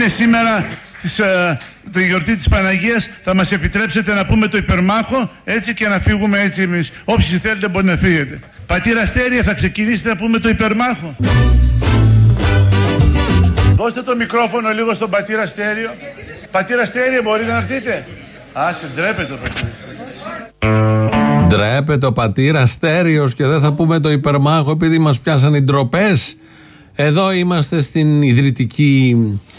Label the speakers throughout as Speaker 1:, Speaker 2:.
Speaker 1: είναι σήμερα τη γιορτή της Παναγίας, θα μας επιτρέψετε να πούμε το υπερμάχο, έτσι, και να φύγουμε έτσι εμείς. Όποιοι θέλετε μπορεί να φύγετε. Πατήρα Αστέρια, θα ξεκινήσετε να πούμε το υπερμάχο? Δώστε το μικρόφωνο λίγο στον πατήρα Αστέριο. Πατήρα Αστέριο, μπορείτε να έρθετε? Άσε, ντρέπεται ο πατήρα Αστέριος.
Speaker 2: Ντρέπεται ο πατήρα Αστέριος και δεν θα πούμε το υπερμάχο επειδή μας πιάσαν οι ντροπές. Εδώ είμαστε στην ιδρυτική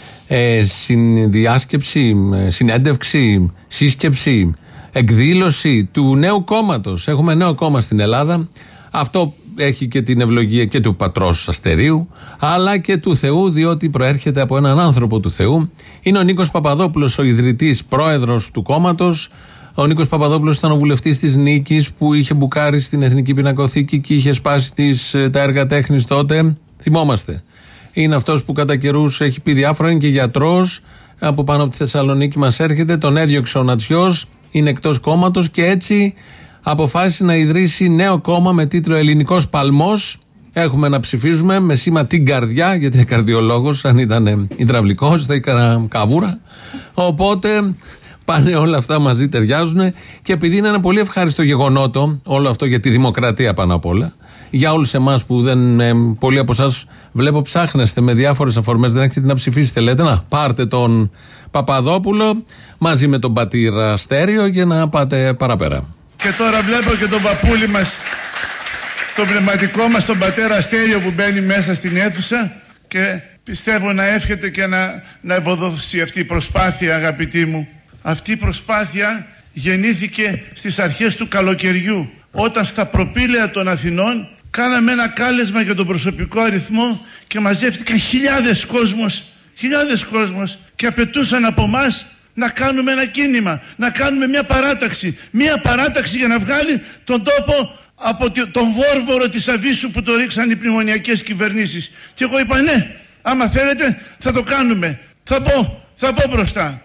Speaker 2: συνδιάσκεψη, συνέντευξη, σύσκεψη, εκδήλωση του νέου κόμματος. Έχουμε νέο κόμμα στην Ελλάδα. Αυτό έχει και την ευλογία και του πατρός Αστερίου, αλλά και του Θεού, διότι προέρχεται από έναν άνθρωπο του Θεού. Είναι ο Νίκος Παπαδόπουλος, ο ιδρυτής πρόεδρος του κόμματος. Ο Νίκος Παπαδόπουλος ήταν ο βουλευτής της Νίκης που είχε μπουκάρει στην Εθνική Πινακοθήκη και είχε σπάσει τα έργα τέχνης τότε. Θυμόμαστε. Είναι αυτός που κατά καιρούς έχει πει διάφορα, είναι και γιατρός. Από πάνω από τη Θεσσαλονίκη μας έρχεται. Τον έδιωξε ο Νατσιός, είναι εκτός κόμματος και έτσι αποφάσισε να ιδρύσει νέο κόμμα με τίτλο Ελληνικός Παλμός. Έχουμε να ψηφίζουμε με σήμα την καρδιά, γιατί είναι καρδιολόγος. Αν ήταν υδραυλικός θα έκανα καβούρα. Οπότε πάνε όλα αυτά μαζί, ταιριάζουν. Και επειδή είναι ένα πολύ ευχάριστο γεγονότο όλο αυτό για τη δημοκρατία πάνω απ' όλα, για όλους εμάς που δεν. Πολλοί από εσάς βλέπω ψάχνεστε με διάφορες αφορμές, δεν έχετε να ψηφίσετε. Λέτε να πάρτε τον Παπαδόπουλο μαζί με τον πατήρα Αστέριο για να πάτε παραπέρα.
Speaker 1: Και τώρα βλέπω και τον παππούλη μας, τον πνευματικό μας, τον πατέρα Αστέριο που μπαίνει μέσα στην αίθουσα και πιστεύω να εύχεται και να ευωδώσει αυτή η προσπάθεια, αγαπητοί μου. Αυτή η προσπάθεια γεννήθηκε στις αρχές του καλοκαιριού, όταν στα προπήλαια των Αθηνών κάναμε ένα κάλεσμα για τον προσωπικό αριθμό και μαζεύτηκαν χιλιάδες κόσμος και απαιτούσαν από μας να κάνουμε ένα κίνημα, να κάνουμε μια παράταξη για να βγάλει τον τόπο από τον βόρβορο της Αβύσσου που το ρίξαν οι πνημονιακές κυβερνήσεις. Και εγώ είπα ναι, άμα θέλετε θα το κάνουμε, θα πω μπροστά.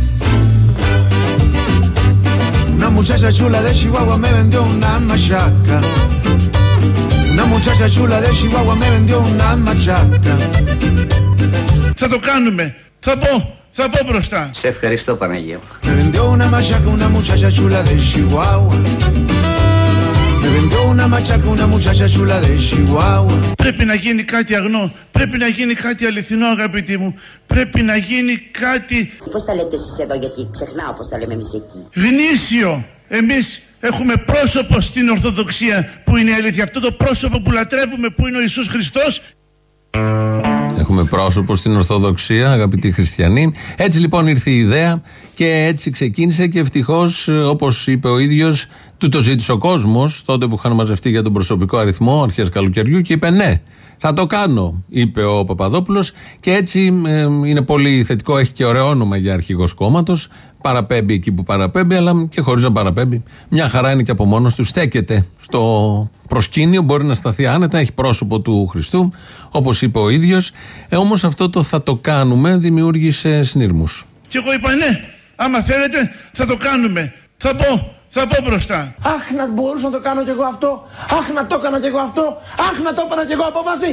Speaker 3: Una muchacha chula de Chihuahua me vendió una machaca. Una muchacha chula de Chihuahua me vendió una machaca.
Speaker 1: Θα το κάνουμε, θα πω μπροστά.
Speaker 4: Σε ευχαριστώ, Παναγία.
Speaker 3: Me vendió una machaca una muchacha chula de Chihuahua. Me vendió una machaca una muchacha chula de Chihuahua.
Speaker 1: Πρέπει να γίνει κάτι αγνό, πρέπει να γίνει κάτι αληθινό, αγαπητοί μου. Πρέπει να γίνει κάτι.
Speaker 5: Πώς τα λέτε εσείς εδώ, γιατί ξεχνάω πώς τα λέμε εμείς εκεί.
Speaker 1: Γνήσιο. Εμείς έχουμε πρόσωπο στην Ορθοδοξία που είναι αλήθεια. Αυτό το πρόσωπο που λατρεύουμε που είναι ο Ιησούς Χριστός.
Speaker 2: Έχουμε πρόσωπο στην Ορθοδοξία, αγαπητοί χριστιανοί. Έτσι λοιπόν ήρθε η ιδέα και έτσι ξεκίνησε και ευτυχώς, όπως είπε ο ίδιος, του το ζήτησε ο κόσμος τότε που είχαν μαζευτεί για τον προσωπικό αριθμό αρχές καλοκαιριού και είπε ναι, θα το κάνω, είπε ο Παπαδόπουλος και έτσι είναι πολύ θετικό, έχει και ωραίο όνομα για αρχηγός κόμματος, παραπέμπει εκεί που παραπέμπει αλλά και χωρίς να παραπέμπει. Μια χαρά είναι και από μόνος του, στέκεται στο προσκήνιο, μπορεί να σταθεί άνετα, έχει πρόσωπο του Χριστού, όπως είπε ο ίδιος. Όμως αυτό το θα το κάνουμε δημιούργησε συνειρμούς.
Speaker 1: Και εγώ είπα ναι, άμα θέλετε θα το κάνουμε, θα πω μπροστά.
Speaker 6: Αχ, να μπορούσα να το κάνω κι εγώ αυτό. Αχ, να το έκανα κι εγώ αυτό. Αχ, να το έπαιρνα κι εγώ απόφαση.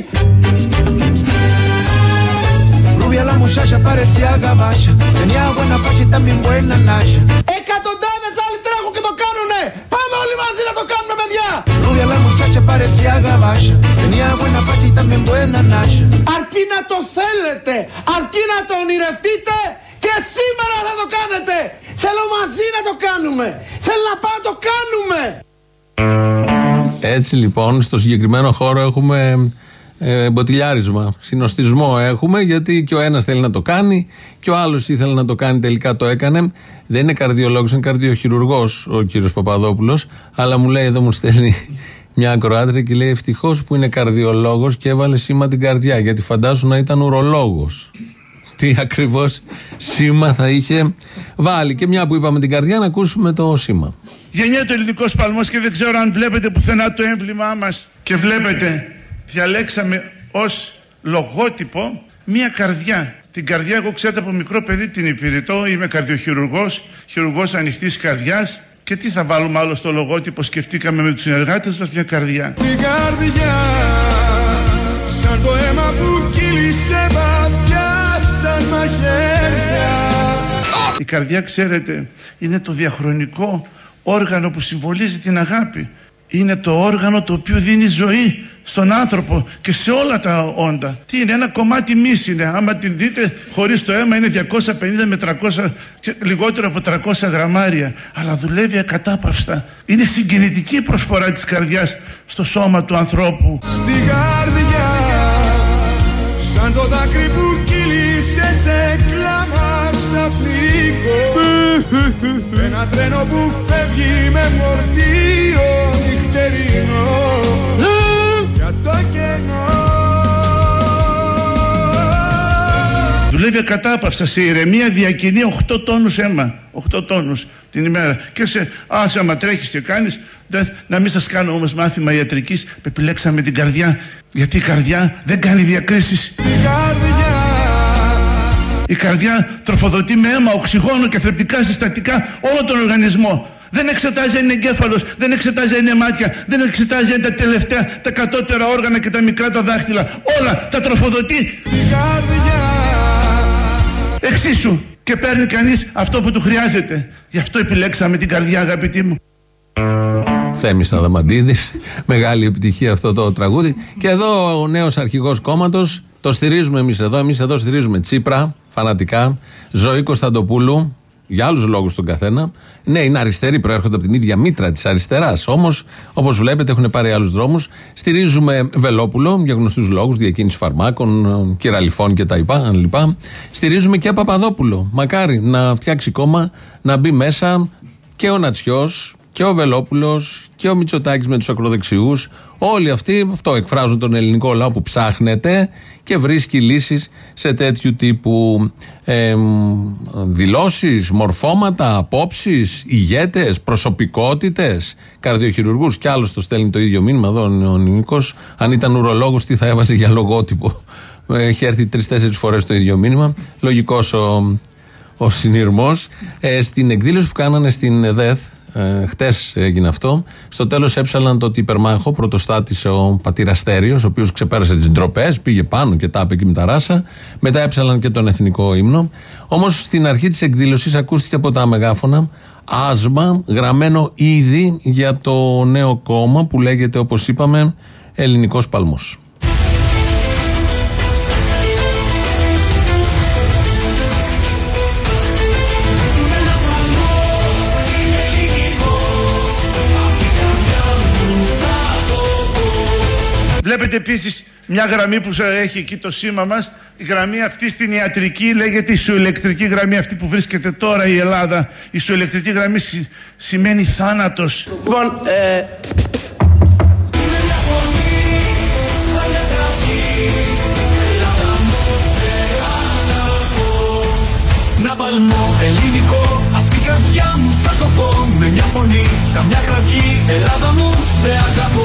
Speaker 3: Rubia la muchacha parecía gabacha. Tenía buena facha y también buena nacha.
Speaker 6: Εκατοντάδες άλλοι τρέχουν και το κάνουνε. Πάμε όλοι μαζί να το κάνουμε, παιδιά.
Speaker 3: Rubia la muchacha parecía gabacha. Tenía buena facha y también buena nacha.
Speaker 6: Αρκεί να το θέλετε, αρκεί να το ονειρευτείτε και σήμερα θα το κάνετε. Θέλω μαζί να το κάνουμε. Θέλω να πάω να το κάνουμε.
Speaker 2: Έτσι λοιπόν στο συγκεκριμένο χώρο έχουμε μποτιλιάρισμα, συνοστισμό έχουμε, γιατί και ο ένας θέλει να το κάνει και ο άλλος ήθελε να το κάνει, τελικά το έκανε. Δεν είναι καρδιολόγος, είναι καρδιοχειρουργός ο κύριος Παπαδόπουλος, αλλά μου λέει, εδώ μου στέλνει μια ακροάτρια και λέει ευτυχώς που είναι καρδιολόγος και έβαλε σήμα την καρδιά, γιατί φαντάσου να ήταν ουρολόγος. Τι ακριβώς σήμα θα είχε βάλει. Και μια που είπαμε την καρδιά, να ακούσουμε το σήμα.
Speaker 1: Γεννιέται ο ελληνικός παλμός και δεν ξέρω αν βλέπετε πουθενά το έμβλημά μας. Και βλέπετε, διαλέξαμε ως λογότυπο μία καρδιά. Την καρδιά, εγώ ξέρετε από μικρό παιδί την υπηρετώ, είμαι καρδιοχειρουργός, χειρουργός ανοιχτής καρδιάς. Και τι θα βάλουμε άλλο στο λογότυπο, σκεφτήκαμε με τους συνεργάτες μας μια καρδιά.
Speaker 3: Την καρδιά, σαν το αίμα που κύλησε βαθιά, σαν μαχαίρια.
Speaker 1: Η καρδιά, ξέρετε, είναι το διαχρονικό όργανο που συμβολίζει την αγάπη. Είναι το όργανο το οποίο δίνει ζωή στον άνθρωπο και σε όλα τα όντα. Τι είναι, ένα κομμάτι μυς είναι. Άμα την δείτε χωρίς το αίμα είναι 250 με 300, λιγότερο από 300 γραμμάρια. Αλλά δουλεύει ακατάπαυστα. Είναι συγκινητική η προσφορά της καρδιάς στο σώμα του ανθρώπου.
Speaker 3: Στη καρδιά, σαν το δάκρυ που κύλησε σε κλάμα ξαφνικό. Ένα τρένο που φεύγει με φορτίο νυχτερινό για το κενό.
Speaker 1: Δουλεύει ακατάπαυστα, σε ηρεμία διακινεί 8 τόνους αίμα. 8 τόνους την ημέρα. Και άμα τρέχεις και κάνεις, να μην σας κάνω όμως μάθημα ιατρικής, επιλέξαμε την καρδιά, γιατί η καρδιά δεν κάνει διακρίσεις. Η καρδιά τροφοδοτεί με αίμα, οξυγόνο και θρεπτικά συστατικά όλο τον οργανισμό. Δεν εξετάζει αν είναι εγκέφαλος, δεν εξετάζει αν είναι μάτια, δεν εξετάζει αν είναι τα τελευταία, τα κατώτερα όργανα και τα μικρά τα δάχτυλα. Όλα τα τροφοδοτεί. Εξίσου και παίρνει κανείς αυτό που του χρειάζεται. Γι' αυτό επιλέξαμε την καρδιά, αγαπητοί μου.
Speaker 2: Θέμης Αδαμαντίδης, μεγάλη επιτυχία αυτό το τραγούδι. Και εδώ ο νέος αρχηγός κόμματος, το στηρίζουμε εμείς εδώ στηρίζουμε Τσίπρα, φανατικά, Ζωή Κωνσταντοπούλου, για άλλους λόγους τον καθένα. Ναι, είναι αριστεροί, προέρχονται από την ίδια μήτρα της αριστεράς. Όμως, όπως βλέπετε, έχουν πάρει άλλους δρόμους. Στηρίζουμε Βελόπουλο για γνωστούς λόγους, διακίνηση φαρμάκων, κυραλιφών κτλ. Στηρίζουμε και Παπαδόπουλο. Μακάρι να φτιάξει κόμμα, να μπει μέσα και ο Νατσιός και ο Βελόπουλος και ο Μητσοτάκης με τους ακροδεξιούς. Όλοι αυτοί αυτό εκφράζουν τον ελληνικό λαό που ψάχνεται και βρίσκει λύσεις σε τέτοιου τύπου δηλώσεις, μορφώματα, απόψεις, ηγέτες, προσωπικότητες, καρδιοχειρουργούς. Κι άλλος το στέλνει το ίδιο μήνυμα εδώ ο Νίκος. Αν ήταν ουρολόγος, τι θα έβαζε για λογότυπο. Έχει έρθει 3-4 φορές το ίδιο μήνυμα. Λογικός ο συνειρμός. Στην εκδήλωση που κάνανε στην ΕΔΕΘ, χτες έγινε αυτό. Στο τέλος έψαλαν το ότι υπερμάχο πρωτοστάτησε ο πατήρ Αστέριος, ο οποίος ξεπέρασε τις ντροπές, πήγε πάνω και τα είπε και με τα ράσα. Μετά έψαλαν και τον εθνικό ύμνο. Όμως στην αρχή της εκδήλωσης ακούστηκε από τα μεγάφωνα άσμα γραμμένο ήδη για το νέο κόμμα που λέγεται, όπως είπαμε, Ελληνικός Παλμός.
Speaker 1: Βλέπετε επίσης μια γραμμή που έχει εκεί το σήμα μας. Η γραμμή αυτή στην ιατρική λέγεται ισοηλεκτρική γραμμή, αυτή που βρίσκεται τώρα η Ελλάδα. Η ισοηλεκτρική γραμμή σημαίνει θάνατος.
Speaker 6: Λοιπόν,
Speaker 4: να παλμό ελληνικό, απ' την καρδιά μου θα το πω, με μια φωνή σαν μια κραυγή, Ελλάδα μου σε αγαπώ.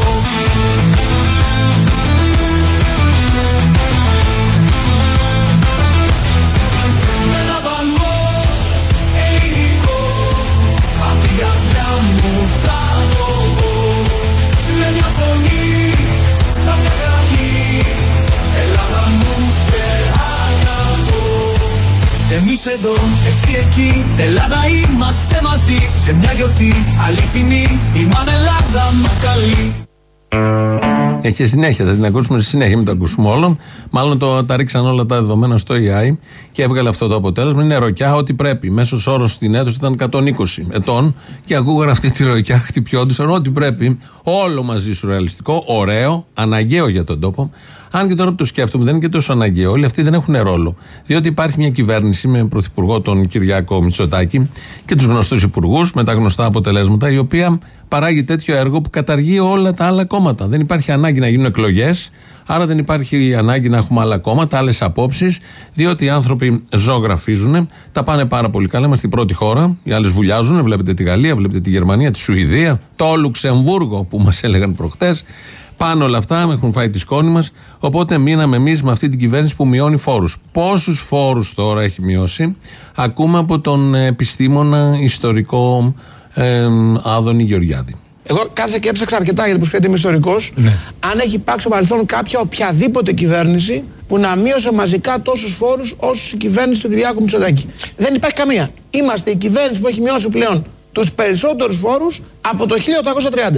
Speaker 4: Εμείς εδώ, εσύ εκεί, Ελλάδα είμαστε μαζί. Σε μια γιορτή αληθινή, η μάνα Ελλάδα μας καλεί.
Speaker 2: Έχει συνέχεια, θα την ακούσουμε στη συνέχεια, μην το ακούσουμε όλο. Μάλλον τα ρίξαν όλα τα δεδομένα στο AI και έβγαλε αυτό το αποτέλεσμα. Είναι ροκιά ό,τι πρέπει. Μέσος όρος στην αίθουσα ήταν 120 ετών και ακούγαν αυτή τη ροκιά, χτυπιόντουσαν ό,τι πρέπει. Όλο μαζί σουρεαλιστικό, ωραίο, αναγκαίο για τον τόπο. Αν και τώρα που το σκέφτομαι, δεν είναι και τόσο αναγκαίο. Όλοι αυτοί δεν έχουν ρόλο. Διότι υπάρχει μια κυβέρνηση με πρωθυπουργό τον Κυριάκο Μητσοτάκη και τους γνωστούς υπουργούς με τα γνωστά αποτελέσματα, η οποία παράγει τέτοιο έργο που καταργεί όλα τα άλλα κόμματα. Δεν υπάρχει ανάγκη να γίνουν εκλογές, άρα δεν υπάρχει ανάγκη να έχουμε άλλα κόμματα, άλλες απόψεις, διότι οι άνθρωποι ζωγραφίζουν, τα πάνε πάρα πολύ καλά. Είμαστε η πρώτη χώρα, οι άλλες βουλιάζουν. Βλέπετε τη Γαλλία, βλέπετε τη Γερμανία, τη Σουηδία, το Λουξεμβούργο που μας έλεγαν προχτές. Πάνε όλα αυτά, έχουν φάει τη σκόνη μας. Οπότε μείναμε εμείς με αυτή την κυβέρνηση που μειώνει φόρους. Πόσους φόρους τώρα έχει μειώσει? Ακούμε από τον επιστήμονα ιστορικό Άδωνη Γεωργιάδη.
Speaker 6: εγώ κάθισα και έψαξα αρκετά γιατί που είμαι ιστορικός. Ναι. Αν έχει υπάρξει στο παρελθόν κάποια οποιαδήποτε κυβέρνηση που να μείωσε μαζικά τόσους φόρους όσους η κυβέρνηση του Κυριάκου Μητσοτάκη. Δεν υπάρχει καμία. Είμαστε η κυβέρνηση που έχει μειώσει πλέον τους περισσότερους φόρους από το 1830.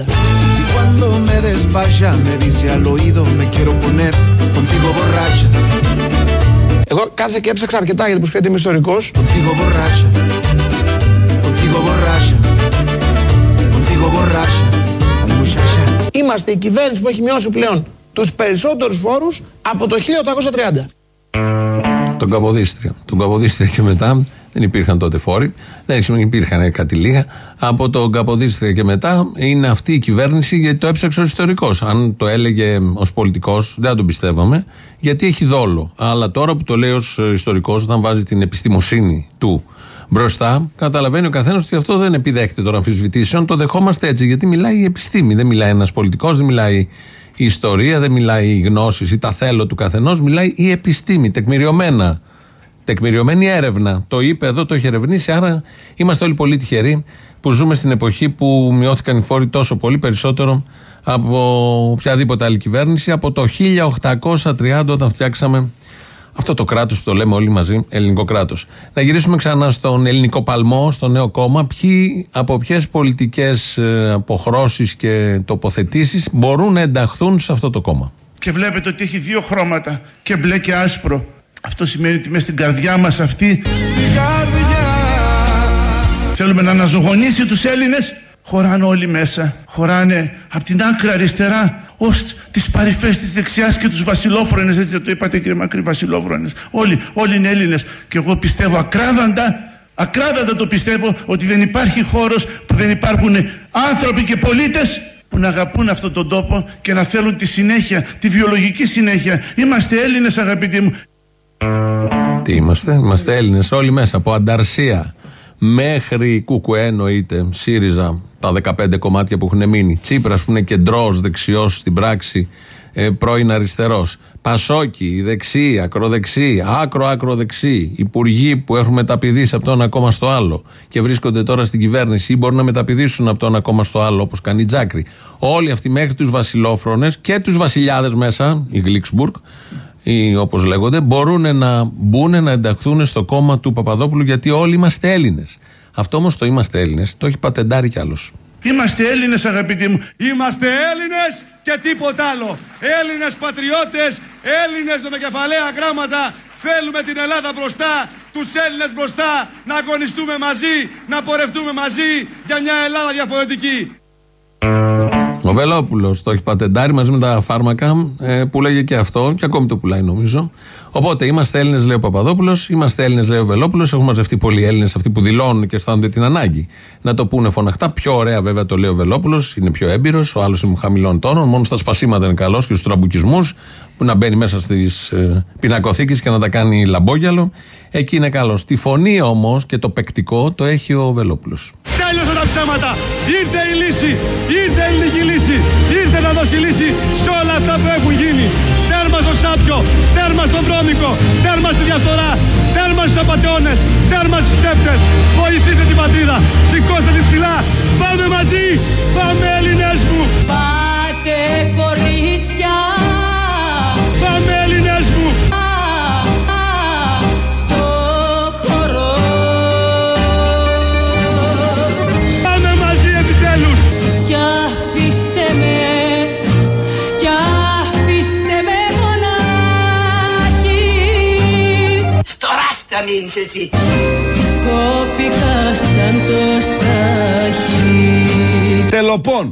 Speaker 6: Εγώ κάθισα και έψαξα αρκετά γιατί που είμαι ιστορικός. Είμαστε η κυβέρνηση που έχει μειώσει πλέον τους περισσότερους φόρους από το 1830.
Speaker 2: Τον Καποδίστρια και μετά δεν υπήρχαν τότε φόροι, δεν υπήρχαν κάτι λίγα. Από τον Καποδίστρια και μετά είναι αυτή η κυβέρνηση, γιατί το έψαξε ο ιστορικός. Αν το έλεγε ως πολιτικός, δεν θα τον πιστεύαμε, γιατί έχει δόλο. Αλλά τώρα που το λέει ως ιστορικός, όταν βάζει την επιστημοσύνη του μπροστά, καταλαβαίνει ο καθένας ότι αυτό δεν επιδέχεται των αμφισβητήσεων. Το δεχόμαστε έτσι, γιατί μιλάει η επιστήμη. Δεν μιλάει ένας πολιτικός, δεν μιλάει η ιστορία, δεν μιλάει οι γνώσεις ή τα θέλω του καθενός, μιλάει η επιστήμη, τεκμηριωμένη έρευνα. Το είπε εδώ, το έχει ερευνήσει, άρα είμαστε όλοι πολύ τυχεροί που ζούμε στην εποχή που μειώθηκαν οι φόροι τόσο πολύ, περισσότερο από οποιαδήποτε άλλη κυβέρνηση, από το 1830 όταν φτιάξαμε αυτό το κράτος που το λέμε όλοι μαζί, ελληνικό κράτος. Να γυρίσουμε ξανά στον ελληνικό παλμό, στο νέο κόμμα. Ποιοι από ποιες πολιτικές αποχρώσεις και τοποθετήσεις μπορούν να ενταχθούν σε αυτό το κόμμα.
Speaker 1: Και βλέπετε ότι έχει δύο χρώματα, και μπλε και άσπρο. Αυτό σημαίνει ότι μέσα στην καρδιά μας αυτή, θέλουμε να αναζωογονήσει τους Έλληνες. Χωράνε όλοι μέσα. Χωράνε από την άκρα αριστερά ως τις παρυφές της δεξιάς και τους βασιλόφρονες. Έτσι δεν το είπατε, κύριε Μακρύ, βασιλόφρονες. Όλοι είναι Έλληνες. Και εγώ πιστεύω ακράδαντα το πιστεύω, ότι δεν υπάρχει χώρος που δεν υπάρχουν άνθρωποι και πολίτες που να αγαπούν αυτόν τον τόπο και να θέλουν τη συνέχεια, τη βιολογική συνέχεια. Είμαστε Έλληνες, αγαπητοί μου.
Speaker 2: Τι είμαστε Έλληνες όλοι μέσα, από Ανταρσία μέχρι Κουκουέ, εννοείται, ΣΥΡΙΖΑ, τα 15 κομμάτια που έχουν μείνει, Τσίπρας που είναι κεντρός, δεξιός στην πράξη, πρώην αριστερός, Πασόκι, δεξί, ακροδεξί, άκρο-ακροδεξί, υπουργοί που έχουν μεταπηδήσει από το ένα κόμμα στο άλλο και βρίσκονται τώρα στην κυβέρνηση ή μπορούν να μεταπηδήσουν από το ένα κόμμα στο άλλο, όπως κάνει η Τζάκρη. Όλοι αυτοί μέχρι τους βασιλόφρονες και τους βασιλιάδες μέσα, η Γλίξμπουργκ, ή όπως λέγονται, μπορούν να μπουν, να ενταχθούν στο κόμμα του Παπαδόπουλου, γιατί όλοι είμαστε Έλληνες. Αυτό όμως το είμαστε Έλληνες το έχει πατεντάρει κι άλλος.
Speaker 1: Είμαστε Έλληνες, αγαπητοί μου.
Speaker 7: Είμαστε Έλληνες και τίποτα άλλο. Έλληνες πατριώτες, Έλληνες με κεφαλαία γράμματα. Θέλουμε την Ελλάδα μπροστά, τους Έλληνες μπροστά, να αγωνιστούμε μαζί, να πορευτούμε μαζί για μια Ελλάδα διαφορετική.
Speaker 2: Ο Βελόπουλος το έχει πατεντάρει μαζί με τα φάρμακα, που λέγε και αυτό, και ακόμη το πουλάει νομίζω. Οπότε είμαστε Έλληνες, λέει ο Παπαδόπουλος, είμαστε Έλληνες, λέει ο Βελόπουλος. Έχουν μαζευτεί πολλοί Έλληνες, αυτοί που δηλώνουν και αισθάνονται την ανάγκη να το πούνε φωναχτά. Πιο ωραία, βέβαια, το λέει ο Βελόπουλος, είναι πιο έμπειρος. Ο άλλος είναι χαμηλών τόνων, μόνο στα σπασίματα είναι καλός και στους τραμπουκισμούς, που να μπαίνει μέσα στις πινακοθήκες και να τα κάνει λαμπόγιαλο. Εκεί είναι καλός. Τη φωνή όμως και το παικτικό το έχει ο Βελόπουλος.
Speaker 7: Τέλειωσαν τα ψέματα. Ήρθε η λύση. Ήρθε η ελληνική λύση. Ήρθε να δώσει λύση σε όλα αυτά που έχουν γίνει. Τέρμα στο σάπιο. Τέρμα στον βρώμικο. Τέρμα στη διαφθορά. Τέρμα στους απατεώνες. Τέρμα στους ψεύτες. Βοηθήστε την πατρίδα. Σηκώστε την ψηλά. Πάμε μαζί. Πάμε Έλληνες μου.
Speaker 8: Πάτε κορίτσια.
Speaker 7: Πάμε Έλληνες μου.
Speaker 5: Εσύ.
Speaker 8: Κόπηκα σαν το στάχι.
Speaker 7: Τελοπών.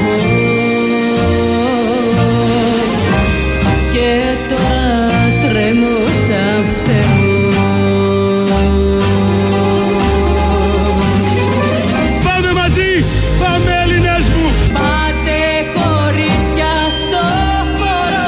Speaker 8: Και τώρα τρέμω σαν φτερό.
Speaker 7: Πάμε μαζί, πάμε Έλληνες μου.
Speaker 8: Πάτε κορίτσια στο χώρο.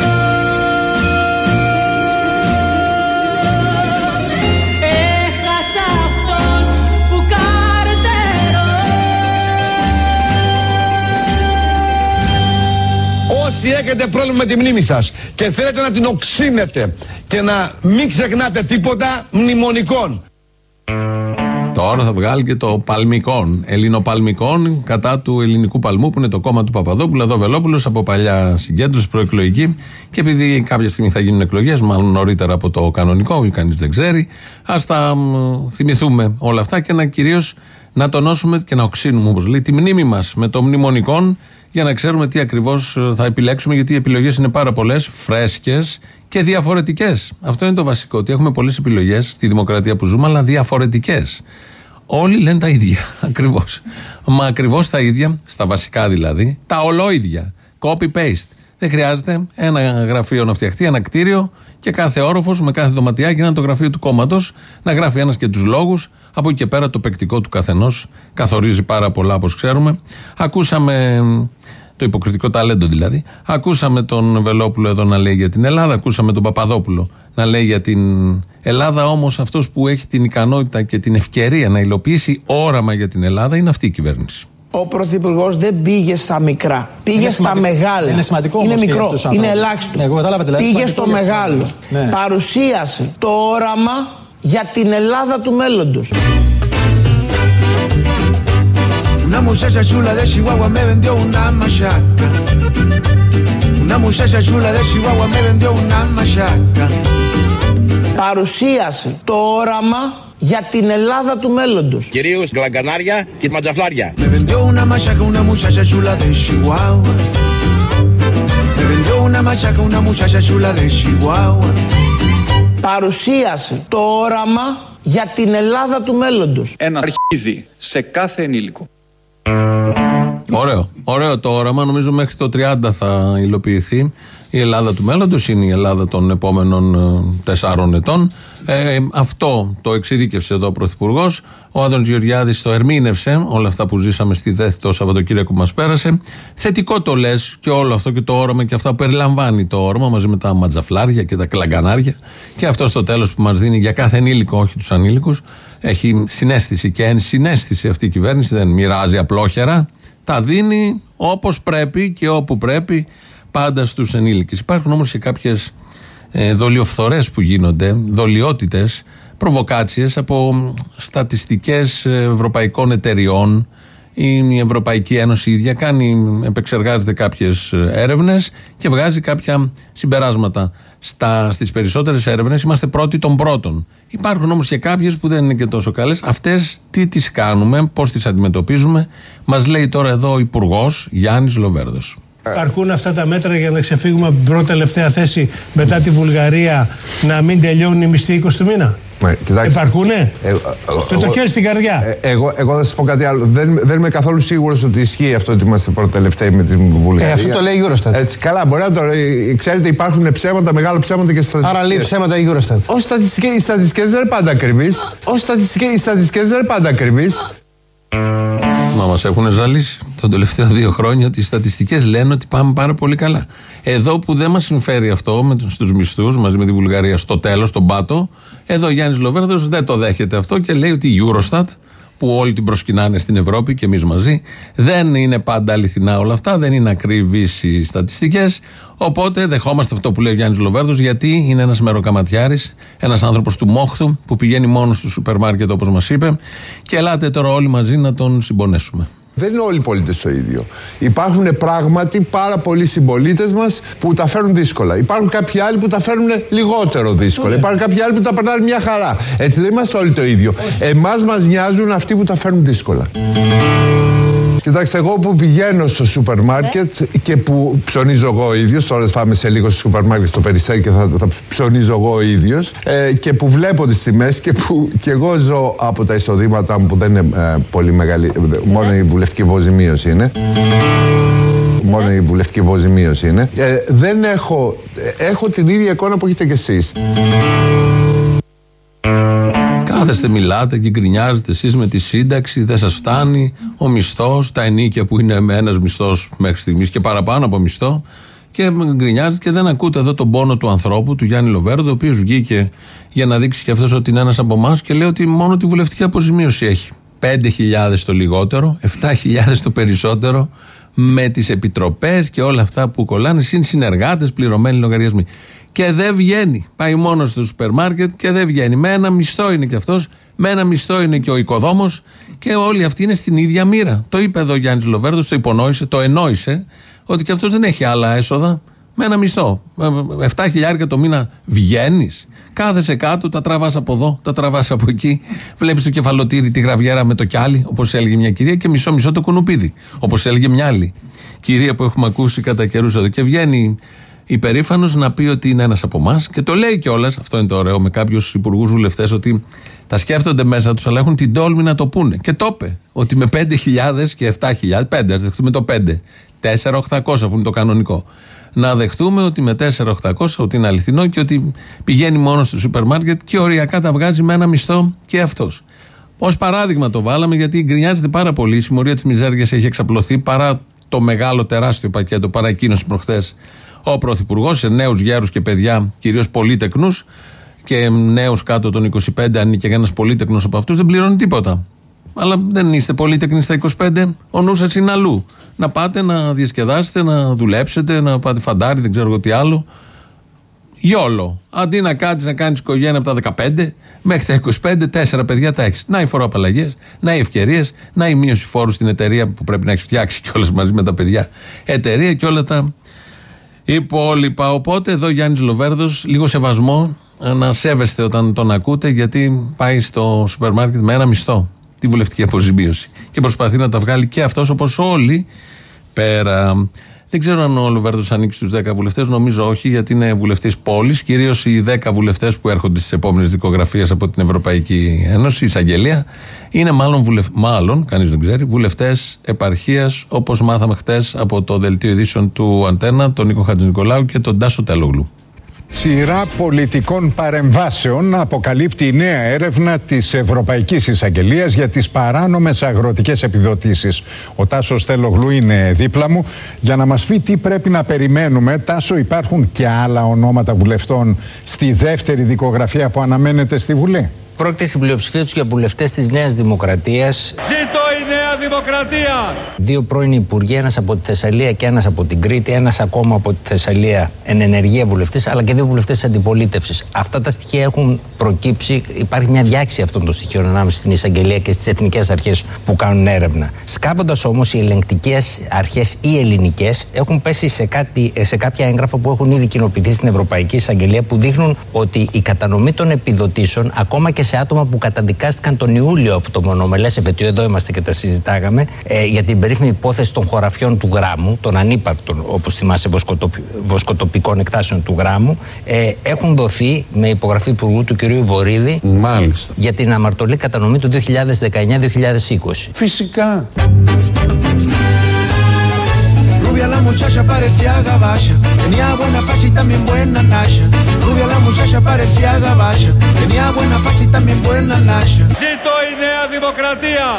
Speaker 9: Όσοι έχετε πρόβλημα με τη μνήμη σας και θέλετε να την οξύνετε και να μην ξεχνάτε τίποτα, μνημονικών.
Speaker 2: Τώρα θα βγάλει και το Παλμικόν, Ελληνοπαλμικόν, κατά του ελληνικού παλμού, που είναι το κόμμα του Παπαδόπουλου. Εδώ Βελόπουλος από παλιά συγκέντρωση προεκλογική. Και επειδή κάποια στιγμή θα γίνουν εκλογές, μάλλον νωρίτερα από το κανονικό, κανείς δεν ξέρει, ας τα θυμηθούμε όλα αυτά και κυρίως να τονώσουμε και να οξύνουμε, όπως λέει, τη μνήμη μας με το μνημονικόν, για να ξέρουμε τι ακριβώς θα επιλέξουμε, γιατί οι επιλογές είναι πάρα πολλές, φρέσκες και διαφορετικές. Αυτό είναι το βασικό, ότι έχουμε πολλές επιλογές στη δημοκρατία που ζούμε, αλλά διαφορετικές. Όλοι λένε τα ίδια, ακριβώς. Μα ακριβώς τα ίδια, στα βασικά δηλαδή, τα ολόιδια. Copy-paste. Δεν χρειάζεται ένα γραφείο να φτιαχτεί, ένα κτίριο και κάθε όροφος με κάθε δωματιάκι να είναι το γραφείο του κόμματος, να γράφει ένας και τους λόγους. Από εκεί και πέρα το παικτικό του καθενός καθορίζει πάρα πολλά, όπως ξέρουμε. Ακούσαμε το υποκριτικό ταλέντο δηλαδή. Ακούσαμε τον Βελόπουλο εδώ να λέει για την Ελλάδα, ακούσαμε τον Παπαδόπουλο να λέει για την Ελλάδα. Όμως αυτός που έχει την ικανότητα και την ευκαιρία να υλοποιήσει όραμα για την Ελλάδα είναι αυτή η κυβέρνηση.
Speaker 6: Ο Πρωθυπουργός δεν πήγε στα μικρά, πήγε στα μεγάλα.
Speaker 10: Είναι σημαντικό,
Speaker 6: είναι μικρό, είναι ελάχιστο. Πήγε στο μεγάλο.
Speaker 10: Ναι.
Speaker 6: Παρουσίασε το όραμα για την Ελλάδα του μέλλοντος.
Speaker 3: Una muchacha chula de Chihuahua me vendió una machaca. Una muchacha chula de Chihuahua me vendió una machaca.
Speaker 6: Παρουσίασε το όραμα για την Ελλάδα του μέλλοντος.
Speaker 11: Κυρίως γλαγκανάρια και ματζαφλάρια.
Speaker 3: Me vendió una machaca una muchacha chula de Chihuahua. Me vendió una machaca una muchacha chula de Chihuahua.
Speaker 6: Παρουσίασε το όραμα για την Ελλάδα του μέλλοντος.
Speaker 12: Ένα αρχίδι σε κάθε ενήλικο.
Speaker 2: Ωραίο το όραμα. Νομίζω μέχρι το 30 θα υλοποιηθεί. Η Ελλάδα του μέλλοντος είναι η Ελλάδα των επόμενων 4 ετών. Αυτό το εξειδίκευσε εδώ ο Πρωθυπουργός. Ο Άδωνης Γεωργιάδης το ερμήνευσε, όλα αυτά που ζήσαμε στη ΔΕΘ το Σαββατοκύριακο που μας πέρασε. Θετικό το λες και όλο αυτό και το όραμα και αυτά που περιλαμβάνει το όραμα μαζί με τα ματζαφλάρια και τα κλαγκανάρια. Και αυτό στο τέλος που μας δίνει για κάθε ενήλικο, όχι τους ανήλικους. Έχει συναίσθηση και ενσυναίσθηση αυτή η κυβέρνηση, δεν μοιράζει απλόχερα. Τα δίνει όπως πρέπει και όπου πρέπει, πάντα στους ενήλικες. Υπάρχουν όμως και κάποιες δολιοφθορές που γίνονται, δολιότητες, προβοκάτσιες από στατιστικές ευρωπαϊκών εταιριών. Η Ευρωπαϊκή Ένωση ίδια επεξεργάζεται κάποιες έρευνες και βγάζει κάποια συμπεράσματα. Στις περισσότερες έρευνες είμαστε πρώτοι των πρώτων. Υπάρχουν όμως και κάποιες που δεν είναι και τόσο καλές. Αυτές τι τις κάνουμε, πώς τις αντιμετωπίζουμε, μας λέει τώρα εδώ ο Υπουργός Γιάννης Λοβέρδος.
Speaker 13: Αρκούν αυτά τα μέτρα για να ξεφύγουμε από την πρώτη τελευταία θέση μετά τη Βουλγαρία, να μην τελειώνουν οι μισθοί 20 του μήνα? Επαρκούνε? Με το χέρι στην καρδιά.
Speaker 14: Εγώ θα σας πω κάτι άλλο. Δεν είμαι καθόλου σίγουρος ότι ισχύει αυτό ότι είμαστε πρώτοι τελευταίοι με την Βουλγαρία.
Speaker 10: Αυτό το λέει η Eurostat.
Speaker 14: Έτσι, καλά, μπορεί να το λέει. Ξέρετε, υπάρχουν ψέματα, μεγάλα ψέματα και στατιστικές.
Speaker 10: Άρα λέει ψέματα η Eurostat.
Speaker 14: Οι στατιστικές δεν είναι πάντα ακριβείς. Οι στατιστικές δεν είναι πάντα ακριβείς.
Speaker 2: Μα μας έχουν ζαλίσει τα τελευταία 2 χρόνια ότι οι στατιστικές λένε ότι πάμε πάρα πολύ καλά. Εδώ που δεν μας συμφέρει αυτό στους μισθούς μαζί με τη Βουλγαρία στο τέλος, τον πάτο, εδώ ο Γιάννης Λοβέρδος δεν το δέχεται αυτό και λέει ότι η Eurostat, που όλοι την προσκυνάνε στην Ευρώπη και εμείς μαζί, δεν είναι πάντα αληθινά όλα αυτά, δεν είναι ακριβείς οι στατιστικές. Οπότε δεχόμαστε αυτό που λέει ο Γιάννης Λοβέρδος, γιατί είναι ένας μεροκαματιάρης, ένας άνθρωπος του μόχθου που πηγαίνει μόνος στο σούπερ μάρκετ, όπως μας είπε, και ελάτε τώρα όλοι μαζί να τον συμπονέσουμε.
Speaker 14: Δεν είναι όλοι οι πολίτες το ίδιο. Υπάρχουν πράγματι πάρα πολλοί συμπολίτες μας που τα φέρνουν δύσκολα. Υπάρχουν κάποιοι άλλοι που τα φέρνουν λιγότερο δύσκολα. Υπάρχουν κάποιοι άλλοι που τα περνάνε μια χαρά. Έτσι δεν είμαστε όλοι το ίδιο. Εμάς μας νοιάζουν αυτοί που τα φέρνουν δύσκολα. Κοιτάξτε, εγώ που πηγαίνω στο σούπερ μάρκετ και που ψωνίζω εγώ ο ίδιος, τώρα θα είμαι σε λίγο στο σούπερ μάρκετ στο Περιστέρι και θα ψωνίζω εγώ ο ίδιος, και που βλέπω τις τιμές και που και εγώ ζω από τα εισοδήματά μου που δεν είναι πολύ μεγάλη, μόνο η βουλευτική αποζημίωση είναι. Μόνο η βουλευτική αποζημίωση είναι. Δεν έχω την ίδια εικόνα που έχετε κι εσείς.
Speaker 2: Κάθεστε, μιλάτε και γκρινιάζετε εσείς με τη σύνταξη, δεν σας φτάνει ο μισθός, τα ενίκια που είναι ένας μισθός μέχρι στιγμής και παραπάνω από μισθό, και γκρινιάζετε και δεν ακούτε εδώ τον πόνο του ανθρώπου, του Γιάννη Λοβέρδο, ο οποίος βγήκε για να δείξει και αυτός ότι είναι ένας από εμάς και λέει ότι μόνο τη βουλευτική αποζημίωση έχει. 5.000 το λιγότερο, 7.000 το περισσότερο, με τις επιτροπές και όλα αυτά που κολλάνε, συν συνεργάτες, πληρωμένοι λογαριασμοί. Και δεν βγαίνει. Πάει μόνο στο σούπερ μάρκετ και δεν βγαίνει. Με ένα μισθό είναι και αυτός Με ένα μισθό είναι και ο οικοδόμος και όλοι αυτοί είναι στην ίδια μοίρα. Το είπε εδώ ο Γιάννης Λοβέρδος, το υπονόησε, το ενόησε ότι και αυτός δεν έχει άλλα έσοδα. Με ένα μισθό. 7.000 το μήνα βγαίνεις. Κάθεσαι κάτω, τα τραβάς από εδώ, τα τραβάς από εκεί. Βλέπεις το κεφαλοτήρι, τη γραβιέρα με το κιάλι, όπως έλεγε μια κυρία, και μισό-μισό το κουνουπίδι, όπως έλεγε μια άλλη κυρία που έχουμε ακούσει κατά καιρούς εδώ. Και βγαίνει υπερήφανος να πει ότι είναι ένας από εμάς και το λέει κιόλας. Αυτό είναι το ωραίο με κάποιους υπουργούς βουλευτές, ότι τα σκέφτονται μέσα τους, αλλά έχουν την τόλμη να το πούνε. Και το είπε, ότι με 5.000 και 7.000, 5, ας δεχτούμε το 5, 4.800 που είναι το κανονικό. Να δεχτούμε ότι με 4.800 ότι είναι αληθινό και ότι πηγαίνει μόνο στο σούπερ μάρκετ και οριακά τα βγάζει με ένα μισθό και αυτός. Ως παράδειγμα το βάλαμε, γιατί γκρινιάζεται πάρα πολύ. Η συμμορία της μιζέριας έχει εξαπλωθεί παρά το μεγάλο τεράστιο πακέτο, παρά εκείνος προχθές ο Πρωθυπουργός, σε νέους γέρους και παιδιά, κυρίως πολύτεκνους και νέους κάτω των 25, αν είναι και ένας πολύτεκνος από αυτούς, δεν πληρώνει τίποτα. Αλλά δεν είστε πολύτεκνοι στα 25, ο νους σας είναι αλλού. Να πάτε να διασκεδάσετε, να δουλέψετε, να πάτε φαντάρι, δεν ξέρω εγώ τι άλλο. Γιόλο. Αντί να κάτσεις να κάνεις οικογένεια από τα 15 μέχρι τα 25, 4 παιδιά τα έχεις. Να οι φοροαπαλλαγές, να οι ευκαιρίες, να η μείωση φόρου στην εταιρεία που πρέπει να έχεις φτιάξει κιόλας μαζί με τα παιδιά. Εταιρεία και όλα τα υπόλοιπα. Οπότε εδώ Γιάννης Λοβέρδος, λίγο σεβασμό, να σέβεστε όταν τον ακούτε, γιατί πάει στο σούπερ μάρκετ με ένα μισθό, τη βουλευτική αποζημίωση, και προσπαθεί να τα βγάλει και αυτός όπως όλοι πέρα. Δεν ξέρω αν ο Λοβέρδος ανήκει στους 10 βουλευτές, νομίζω όχι, γιατί είναι βουλευτής πόλης. Κυρίως οι 10 βουλευτές που έρχονται στις επόμενες δικογραφίες από την Ευρωπαϊκή Ένωση, η εισαγγελία, είναι μάλλον, κανείς δεν ξέρει, βουλευτές επαρχίας, όπως μάθαμε χτες από το δελτίο ειδήσεων του Αντένα, τον Νίκο Χατζηνικολάου και τον Τάσο Τελόγλου.
Speaker 10: Σειρά πολιτικών παρεμβάσεων αποκαλύπτει η νέα έρευνα της Ευρωπαϊκής Εισαγγελίας για τις παράνομες αγροτικές επιδοτήσεις. Ο Τάσος Τελόγλου είναι δίπλα μου για να μας πει τι πρέπει να περιμένουμε. Τάσο, υπάρχουν και άλλα ονόματα βουλευτών στη δεύτερη δικογραφία που αναμένεται στη Βουλή?
Speaker 15: Πρόκειται στην πλειοψηφία τους για βουλευτές της Νέας Δημοκρατίας.
Speaker 7: Ζήτω η Νέα Δημοκρατία!
Speaker 15: 2 πρώην υπουργοί, ένας από τη Θεσσαλία και ένας από την Κρήτη, ένας ακόμα από τη Θεσσαλία εν ενεργεία βουλευτής, αλλά και 2 βουλευτές της αντιπολίτευσης. Αυτά τα στοιχεία έχουν προκύψει, υπάρχει μια διάκριση αυτών των στοιχείων ανάμεσα στην εισαγγελία και στις εθνικές αρχές που κάνουν έρευνα. Σκάβοντας όμως, οι ελεγκτικές αρχές ή ελληνικές έχουν πέσει σε κάποια έγγραφα που έχουν ήδη κοινοποιηθεί στην Ευρωπαϊκή Εισαγγελία, που δείχνουν ότι η κατανομή των επιδοτήσεων, ακόμα και σε άτομα που καταδικάστηκαν τον Ιούλιο από το μονομελές επετείο, εδώ είμαστε και τα συζητάγαμε, για την περίφημη υπόθεση των χωραφιών του Γράμμου, των ανύπαρκτων, όπως θυμάσαι, βοσκοτοπικών εκτάσεων του Γράμμου, έχουν δοθεί με υπογραφή υπουργού του κ. Βορίδη.
Speaker 2: Μάλιστα.
Speaker 15: Για την αμαρτωλή κατανομή του 2019-2020.
Speaker 3: Φυσικά. La muchacha parecía gabacha, tenía buena facha y también buena nasha. Rubia la muchacha parecía gabacha, tenía buena facha y también buena nasha.
Speaker 7: Ζήτω η Νέα Δημοκρατία!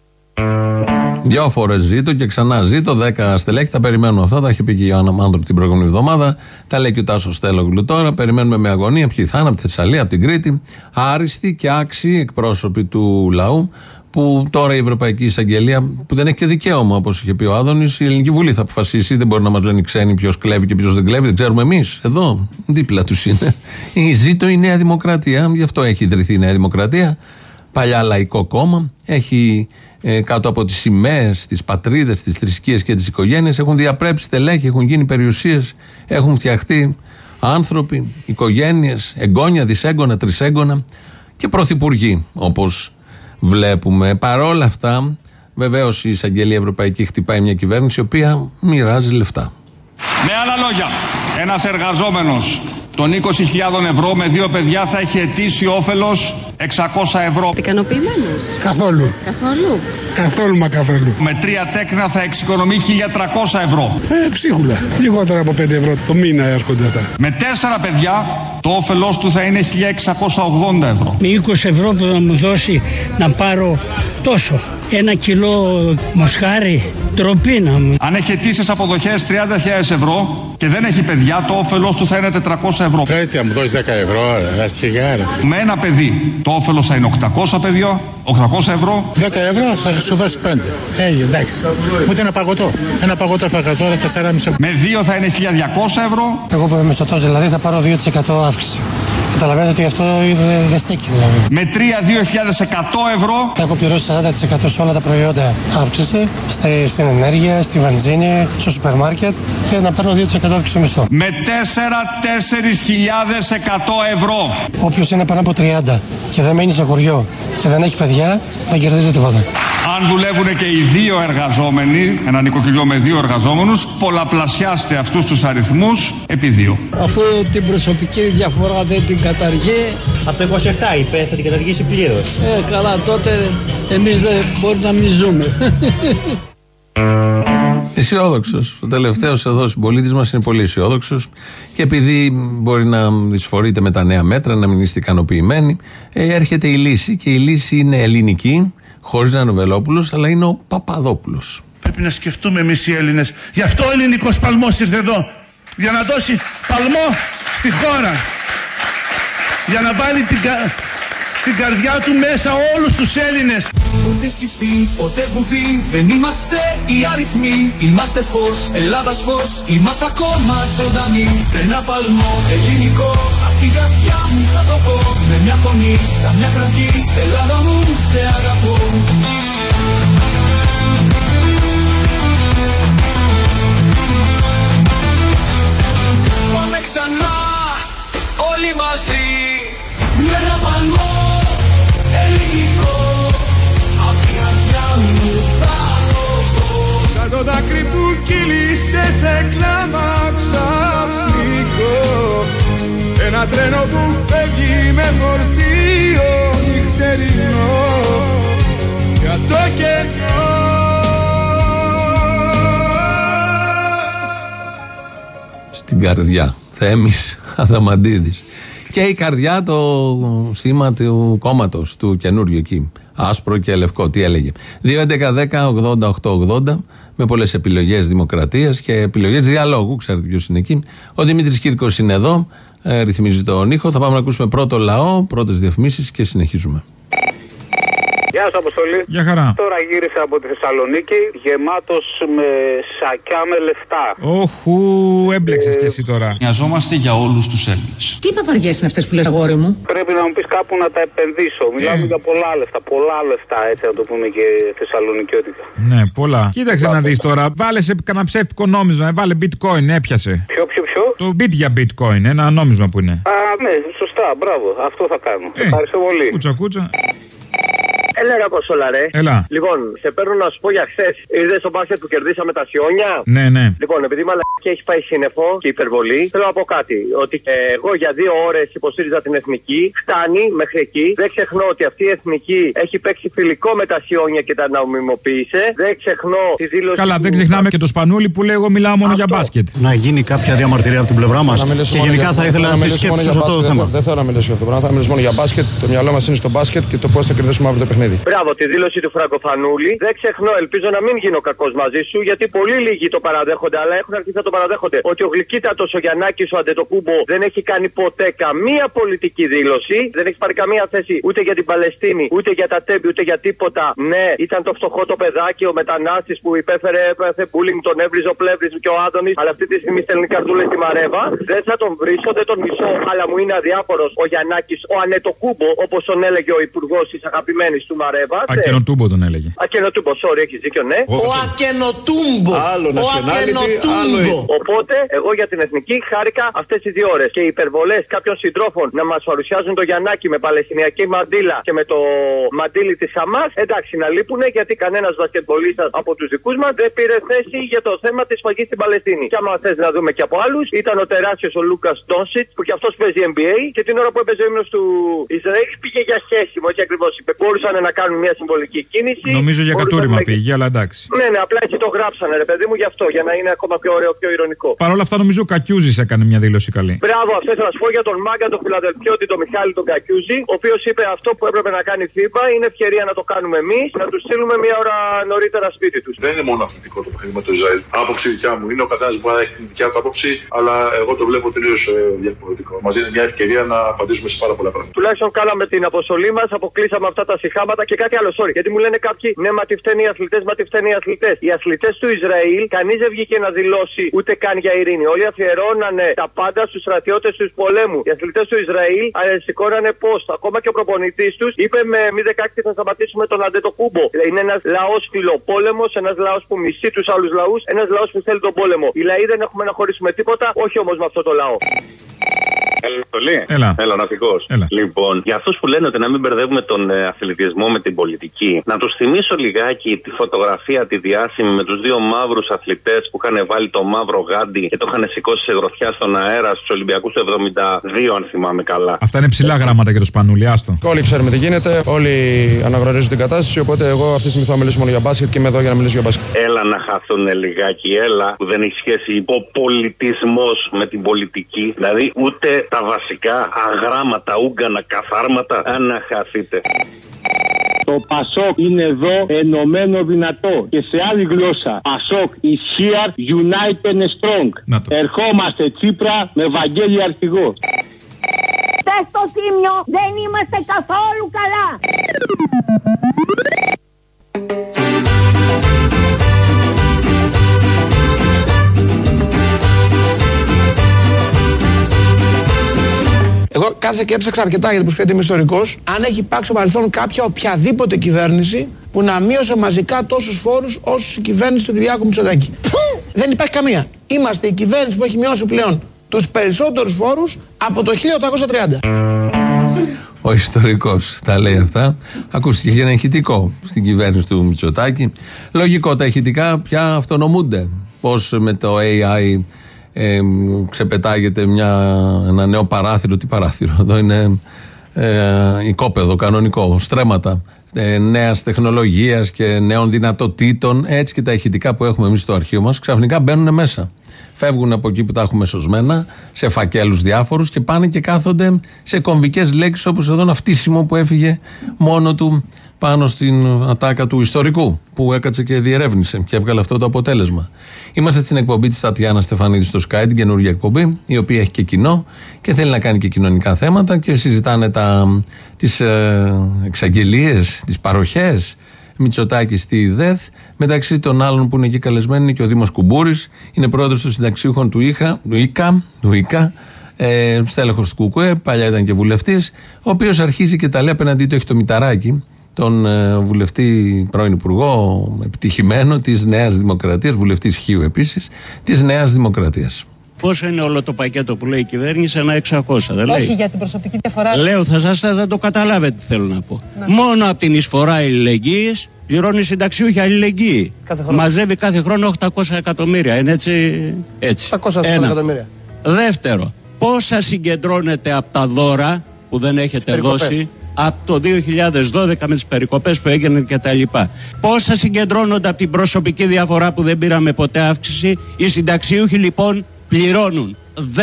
Speaker 2: 2 φορές ζήτω και ξανά ζήτω, 10 στελέχη. Τα περιμένουμε αυτά. Τα είχε πει και η Ιωάννα Μάνδρου την προηγούμενη εβδομάδα. Τα λέει και ο Τάσος Τελόγλου τώρα. Περιμένουμε με αγωνία ποιοι θα είναι από τη Θεσσαλία, από την Κρήτη. Άριστοι και άξιοι εκπρόσωποι του λαού. Που τώρα η Ευρωπαϊκή Εισαγγελία, που δεν έχει και δικαίωμα, όπως είχε πει ο Άδωνης, η Ελληνική Βουλή θα αποφασίσει. Δεν μπορεί να μας λένε ξένοι ποιος κλέβει και ποιος δεν κλέβει. Δεν ξέρουμε εμείς. Εδώ, δίπλα τους είναι. Ζήτω η Νέα Δημοκρατία. Γι' αυτό έχει ιδρυθεί η Νέα Δημοκρατία. Παλιά λαϊκό κόμμα. Έχει κάτω από τις σημαίες, τις πατρίδες, τις θρησκείες και τις οικογένειες. Έχουν διαπρέψει στελέχη, έχουν γίνει περιουσίες, έχουν φτιαχτεί άνθρωποι, οικογένειες, εγγόνια, δισέγγωνα, τρισέγγωνα και πρωθυπουργοί, όπως βλέπουμε. Παρόλα αυτά, βεβαίως η εισαγγελία ευρωπαϊκή χτυπάει μια κυβέρνηση η οποία μοιράζει λεφτά.
Speaker 16: Με άλλα λόγια, ένας εργαζόμενος των 20.000 ευρώ με 2 παιδιά θα έχει ετήσιο όφελος 600 ευρώ.
Speaker 17: Ικανοποιημένος?
Speaker 18: Καθόλου.
Speaker 17: Καθόλου.
Speaker 18: Καθόλου μα καθόλου.
Speaker 16: Με 3 τέκνα θα εξοικονομεί 1.300 ευρώ.
Speaker 18: Ψίχουλα. Λιγότερα από 5 ευρώ το μήνα έρχονται αυτά.
Speaker 16: Με 4 παιδιά το όφελός του θα είναι 1.680 ευρώ.
Speaker 19: Με 20 ευρώ που θα μου δώσει να πάρω τόσο 1 κιλό μοσχάρι, ντροπή να μου.
Speaker 16: Αν έχει αιτήσεις αποδοχές 30.000 ευρώ και δεν έχει παιδιά, το όφελός του θα είναι 400 ευρώ.
Speaker 18: Πρέπει να μου δώσει 10 ευρώ, σιγάρα.
Speaker 16: Με ένα παιδί το όφελος θα είναι 800 παιδιά, 800 ευρώ.
Speaker 18: 10 ευρώ θα σου δώσει 5. Εντάξει. Ούτε ένα παγωτό. Ένα παγωτό θα έκανα τώρα 4,5 ευρώ.
Speaker 16: Με 2 θα είναι 1.200 ευρώ.
Speaker 19: Εγώ που είμαι μισθωτός δηλαδή θα πάρω 2% αύξηση.
Speaker 13: Καταλαβαίνετε ότι αυτό δεν στέκει δηλαδή.
Speaker 16: Με 3.2.100 ευρώ.
Speaker 13: Έχω πληρώσει 40% σε όλα τα προϊόντα αύξηση, στην ενέργεια, στη βενζίνη, στο σούπερ μάρκετ και να παίρνω 2% αύξηση μισθό.
Speaker 16: Με 4.100 ευρώ.
Speaker 13: Όποιος είναι πάνω από 30 και δεν μένει σε χωριό και δεν έχει παιδιά, δεν κερδίζει τίποτα.
Speaker 16: Αν δουλεύουν και οι δύο εργαζόμενοι, ένα νοικοκυριό με δύο εργαζόμενους, πολλαπλασιάστε αυτούς τους αριθμούς επί 2.
Speaker 19: Αφού την προσωπική διαφορά δεν την καταργεί.
Speaker 17: Από το 27 είπε, θα την καταργήσει πλήρως.
Speaker 19: Καλά, τότε εμείς δεν μπορούμε να μην ζούμε.
Speaker 2: Αισιόδοξος. Ο τελευταίος εδώ συμπολίτης μας είναι πολύ αισιόδοξος και επειδή μπορεί να δυσφορείτε με τα νέα μέτρα, να μην είστε ικανοποιημένοι, έρχεται η λύση και η λύση είναι ελληνική, χωρίς να είναι ο Βελόπουλος, αλλά είναι ο Παπαδόπουλος.
Speaker 1: Πρέπει να σκεφτούμε εμείς οι Έλληνες. Γι' αυτό ο ελληνικός παλμός ήρθε εδώ. Για να δώσει παλμό στη χώρα. Για να βάλει στην καρδιά του μέσα όλους τους Έλληνες.
Speaker 4: Ποτέ σκεφτεί, ποτέ βουθή, δεν είμαστε οι αριθμοί. Είμαστε φως, Ελλάδας φως, είμαστε ακόμα ζωντανοί. Ένα παλμό ελληνικό, απ' την καρδιά μου θα το πω. Με μια φωνή, σαν μια κραυγή, Ελλάδα μου σε αγαπώ. Πάμε ξανά, όλοι μαζί. Με ένα παλμό ελληνικό, απ' την καρδιά μου θα το πω.
Speaker 3: Σαν το δάκρυ που κύλησε σε κλάμα ξαφνικό, ένα τρένο που φεύγει με φορτίο νυχτερινό για το κενό.
Speaker 2: Στην καρδιά, Θέμης Αδαμαντίδης. Και η καρδιά, το σήμα του κόμματος, του καινούριου εκεί. Άσπρο και λευκό, τι έλεγε. 2.11.10.80.880 με πολλές επιλογές δημοκρατίας και επιλογές διαλόγου. Ξέρετε ποιος είναι εκεί. Ο Δημήτρης Κύρκος είναι εδώ, ρυθμίζει τον ήχο. Θα πάμε να ακούσουμε πρώτο λαό, πρώτες διαφημίσεις και συνεχίζουμε.
Speaker 20: Γεια σας Αποστολή.
Speaker 2: Γεια χαρά.
Speaker 20: Τώρα γύρισα από τη Θεσσαλονίκη γεμάτος με σακιά με λεφτά.
Speaker 21: Όχου, έμπλεξες κι εσύ τώρα.
Speaker 16: Νοιαζόμαστε για όλους τους Έλληνες.
Speaker 22: Τι παπαριές είναι αυτές που λες, αγόρι μου?
Speaker 20: Πρέπει να μου πεις κάπου να τα επενδύσω. Μιλάμε για πολλά λεφτά, έτσι να το πούμε και θεσσαλονικιώτικα.
Speaker 21: Ναι, πολλά. Κοίταξε να δεις τώρα. Βάλε σε κανένα ψεύτικο νόμισμα. Βάλε bitcoin, έπιασε.
Speaker 20: Ποιο?
Speaker 21: Το bit για bitcoin, ένα νόμισμα που είναι.
Speaker 20: Α, ναι, σωστά, μπράβο. Αυτό θα κάνω. Ευχαριστώ πολύ.
Speaker 21: Κούτσα.
Speaker 20: Έλα ρε Αποστόλα ρε.
Speaker 21: Έλα.
Speaker 20: Λοιπόν, σε παίρνω να σου πω για χθες. Είδες στο μπάσκετ που κερδίσαμε τα Σιόνια?
Speaker 21: Ναι.
Speaker 20: Λοιπόν, επειδή μαλακή έχει πάει σύννεφο και υπερβολή, θέλω να πω κάτι. Ότι εγώ για 2 ώρες υποστήριζα την εθνική. Φτάνει μέχρι εκεί. Δεν ξεχνώ ότι αυτή η εθνική έχει παίξει φιλικό με τα Σιόνια και τα νομιμοποίησε. Δεν ξεχνώ τη δήλωση.
Speaker 21: Καλά, δεν ξεχνάμε και το Σπανούλι που λέει: εγώ μιλάω μόνο για μπάσκετ.
Speaker 23: Να γίνει κάποια διαμαρτυρία από την πλευρά μας. Και γενικά θα ήθελα να τη σκέψη σε αυτό το θέμα.
Speaker 24: Δεν θέλω να μιλήσω για αυτό. Θα μιλήσω μόνο για μπάσκετ. Το μυαλό μας είναι στο μπάσκετ και το πώς θα κερδίσουμε αύριο το παιχνίδι.
Speaker 20: Μπράβο, τη δήλωση του Φραγκοφανούλη. Δεν ξεχνώ, ελπίζω να μην γίνω κακός μαζί σου, γιατί πολύ λίγοι το παραδέχονται, αλλά έχουν αρχίσει να το παραδέχονται. Ότι ο γλυκύτατος ο Γιαννάκης, ο Αντετοκούμπο, δεν έχει κάνει ποτέ καμία πολιτική δήλωση. Δεν έχει πάρει καμία θέση ούτε για την Παλαιστίνη, ούτε για τα τέμπη, ούτε για τίποτα. Ναι, ήταν το φτωχό το παιδάκι, ο μετανάστης που έπαθε bullying, τον έβριζε ο Πλεύρης και ο Άδωνης. Αλλά αυτή τη στιγμή στέλνει καρτούλες στη Μαρέβα. Δεν θα τον βρίσω, δεν τον μισώ, αλλά μου είναι αδιάφορος ο Γιαννάκης, ο Ανετοκούμπο, όπως τον έλεγε ο υπουργός της αγαπημένης του Μαρέβα.
Speaker 21: Ακενοτούμπο τον έλεγε.
Speaker 20: Ακενοτούμπο, sorry, έχεις δίκιο, ναι.
Speaker 6: Ο Ακενοτούμπο.
Speaker 20: Άλλο nationality, άλλο. Οπότε, εγώ για την εθνική χάρηκα αυτές τις 2 ώρες. Και οι υπερβολές κάποιων συντρόφων να μας παρουσιάζουν το Γιαννάκη με παλαιστινιακή μαντήλα και με το μαντήλι της Χαμάς, εντάξει να λείπουνε, γιατί κανένας μπασκετμπολίστας από τους δικούς μας δεν πήρε θέση για το θέμα της σφαγής στην Παλαιστίνη. Και άμα θες να δούμε και από άλλους, ήταν ο τεράστιος ο Λούκας Ντόνσιτς, που κι αυτός παίζει NBA, και την ώρα που έπαιζε ο ύμνος του Ισραήλ πήγε για χέσιμο, όχι ακριβώς είπε. Μπορούσαν να κάνουν μια συμβολική κίνηση.
Speaker 21: Νομίζω για κατούριμα πήγε, αλλά εντάξει.
Speaker 20: Ναι, απλά έτσι το γράψανε, ρε παιδί μου, γι' αυτό, για να είναι ακόμα πιο ωραίο, πιο ειρωνικό.
Speaker 21: Παρ' όλα αυτά, νομίζω ο Κακιούζης έκανε μια δήλωση καλή.
Speaker 20: Μπράβο, αυτό θα σα πω για τον μάγκα, τον Φιλαδελφιώτη, τον Μιχάλη, τον Κακιούζη, ο οποίος είπε αυτό που έπρεπε να κάνει FIBA είναι ευκαιρία να το κάνουμε εμείς, να τους στείλουμε μια ώρα νωρίτερα σπίτι τους.
Speaker 25: Δεν είναι μόνο αθλητικό το παιχνίδι με το Ισραήλ. Άποψη δικιά μου είναι, ο καθένας μπορεί να έχει την δικιά του άποψη, αλλά εγώ το βλέπω τελείως διαφορετικό. Μας δίνει μια ευκαιρία να απαντήσουμε σε πάρα πολλά πράγματα.
Speaker 20: Τουλάχιστον κάναμε την αποστολή μας, αποκλείσαμε αυτά τα σιχάματα. προγράμματα και κάτι άλλο. Sorry. Γιατί μου λένε κάποιοι, ναι, μα τι φταίνουν οι αθλητές, μα τι φταίνουν οι αθλητές. Οι αθλητές του Ισραήλ, κανείς δεν βγήκε να δηλώσει ούτε καν για ειρήνη. Όλοι αφιερώνανε τα πάντα στους στρατιώτες του πολέμου. Οι αθλητές του Ισραήλ σηκώνανε post. Ακόμα και ο προπονητής τους είπε με μη 16 θα σταματήσουμε τον Αντετοκούμπο. Είναι ένας λαός φιλοπόλεμος, ένας λαός που μισεί τους άλλους λαούς, ένας λαός που θέλει τον πόλεμο. Οι λαοί δεν έχουμε να χωρίσουμε τίποτα, όχι όμως με αυτό το λαό.
Speaker 5: Έλα, ναυτικός. Λοιπόν, για αυτούς που λένε ότι να μην μπερδεύουμε τον αθλητισμό με την πολιτική, να τους θυμίσω λιγάκι τη φωτογραφία, τη διάσημη με τους δύο μαύρους αθλητές που είχαν βάλει το μαύρο γάντι και το είχαν σηκώσει σε γροθιά στον αέρα στους Ολυμπιακούς του 72, αν θυμάμαι καλά.
Speaker 21: Αυτά είναι ψηλά γράμματα για το Σπανούλι, άστο.
Speaker 24: Όλοι ξέρουμε τι γίνεται, όλοι αναγνωρίζουν την κατάσταση. Οπότε εγώ αυτή τη στιγμή θα μιλήσω μόνο για μπάσκετ και είμαι εδώ για να μιλήσω για μπάσκετ.
Speaker 5: Έλα να χαθούν λιγάκι, έλα που δεν έχει σχέση ο πολιτισμός με την πολιτική. Δηλαδή ούτε τα βασικά αγράμματα, ούγκανα, καθάρματα, αν να χαθείτε.
Speaker 8: Το Πασόκ είναι εδώ ενωμένο δυνατό και σε άλλη γλώσσα. Πασόκ is here, united and strong. Ερχόμαστε Τσίπρα με Βαγγέλη αρχηγό.
Speaker 9: Στο Τίμιο δεν είμαστε καθόλου καλά.
Speaker 6: Εγώ κάθισα και έψαξα αρκετά γιατί προσφέρεται είμαι ιστορικός. Αν έχει υπάρξει στο παρελθόν κάποια οποιαδήποτε κυβέρνηση που να μείωσε μαζικά τόσους φόρους όσο η κυβέρνηση του Κυριάκου Μητσοτάκη. Δεν υπάρχει καμία. Είμαστε η κυβέρνηση που έχει μειώσει πλέον τους περισσότερους φόρους από το 1830.
Speaker 2: Ο ιστορικός τα λέει αυτά. Ακούστηκε και ένα ηχητικό στην κυβέρνηση του Μητσοτάκη. Λογικό, τα ηχητικά πια αυτονομούνται. Πώς με το AI ξεπετάγεται ένα νέο παράθυρο. Τι παράθυρο? Εδώ είναι οικόπεδο κανονικό, στρέμματα νέας τεχνολογίας και νέων δυνατοτήτων. Έτσι και τα ηχητικά που έχουμε εμείς στο αρχείο μας ξαφνικά μπαίνουν μέσα. Φεύγουν από εκεί που τα έχουμε σωσμένα, σε φακέλους διάφορους και πάνε και κάθονται σε κομβικές λέξεις όπως εδώ ένα φτύσιμο που έφυγε μόνο του πάνω στην ατάκα του ιστορικού που έκατσε και διερεύνησε και έβγαλε αυτό το αποτέλεσμα. Είμαστε στην εκπομπή της Τατιάνα Στεφανίδη στο Sky, την καινούργια εκπομπή, η οποία έχει και κοινό και θέλει να κάνει και κοινωνικά θέματα και συζητάνε τις εξαγγελίες, τις παροχές Μητσοτάκη στη ΔΕΘ. Μεταξύ των άλλων που είναι εκεί καλεσμένοι είναι και ο Δήμος Κουμπούρης, είναι πρόεδρος των συνταξιούχων του ΙΚΑ, στέλεχος του ΚΚΕ, παλιά ήταν και βουλευτής, ο οποίος αρχίζει και τα λέει απέναντί του, έχει το Μηταράκη, τον βουλευτή, πρώην υπουργό, επιτυχημένο της Νέας Δημοκρατίας, βουλευτής Χίου επίσης, της Νέας Δημοκρατίας.
Speaker 11: Πόσο είναι όλο το πακέτο που λέει η κυβέρνηση? Ένα 600, δεν λέει?
Speaker 12: Όχι, για την προσωπική διαφορά.
Speaker 11: Λέω, θα το καταλάβετε τι θέλω να πω. Ναι. Μόνο από την εισφορά αλληλεγγύης πληρώνει συνταξιούχοι αλληλεγγύη. Μαζεύει κάθε χρόνο 800 εκατομμύρια. Είναι έτσι.
Speaker 6: 800 εκατομμύρια.
Speaker 11: Δεύτερο, πόσα συγκεντρώνεται από τα δώρα που δεν έχετε δώσει από το 2012 με τις περικοπές που έγιναν και τα λοιπά? Πόσα συγκεντρώνονται από την προσωπική διαφορά που δεν πήραμε ποτέ αύξηση? Οι συνταξιούχοι λοιπόν πληρώνουν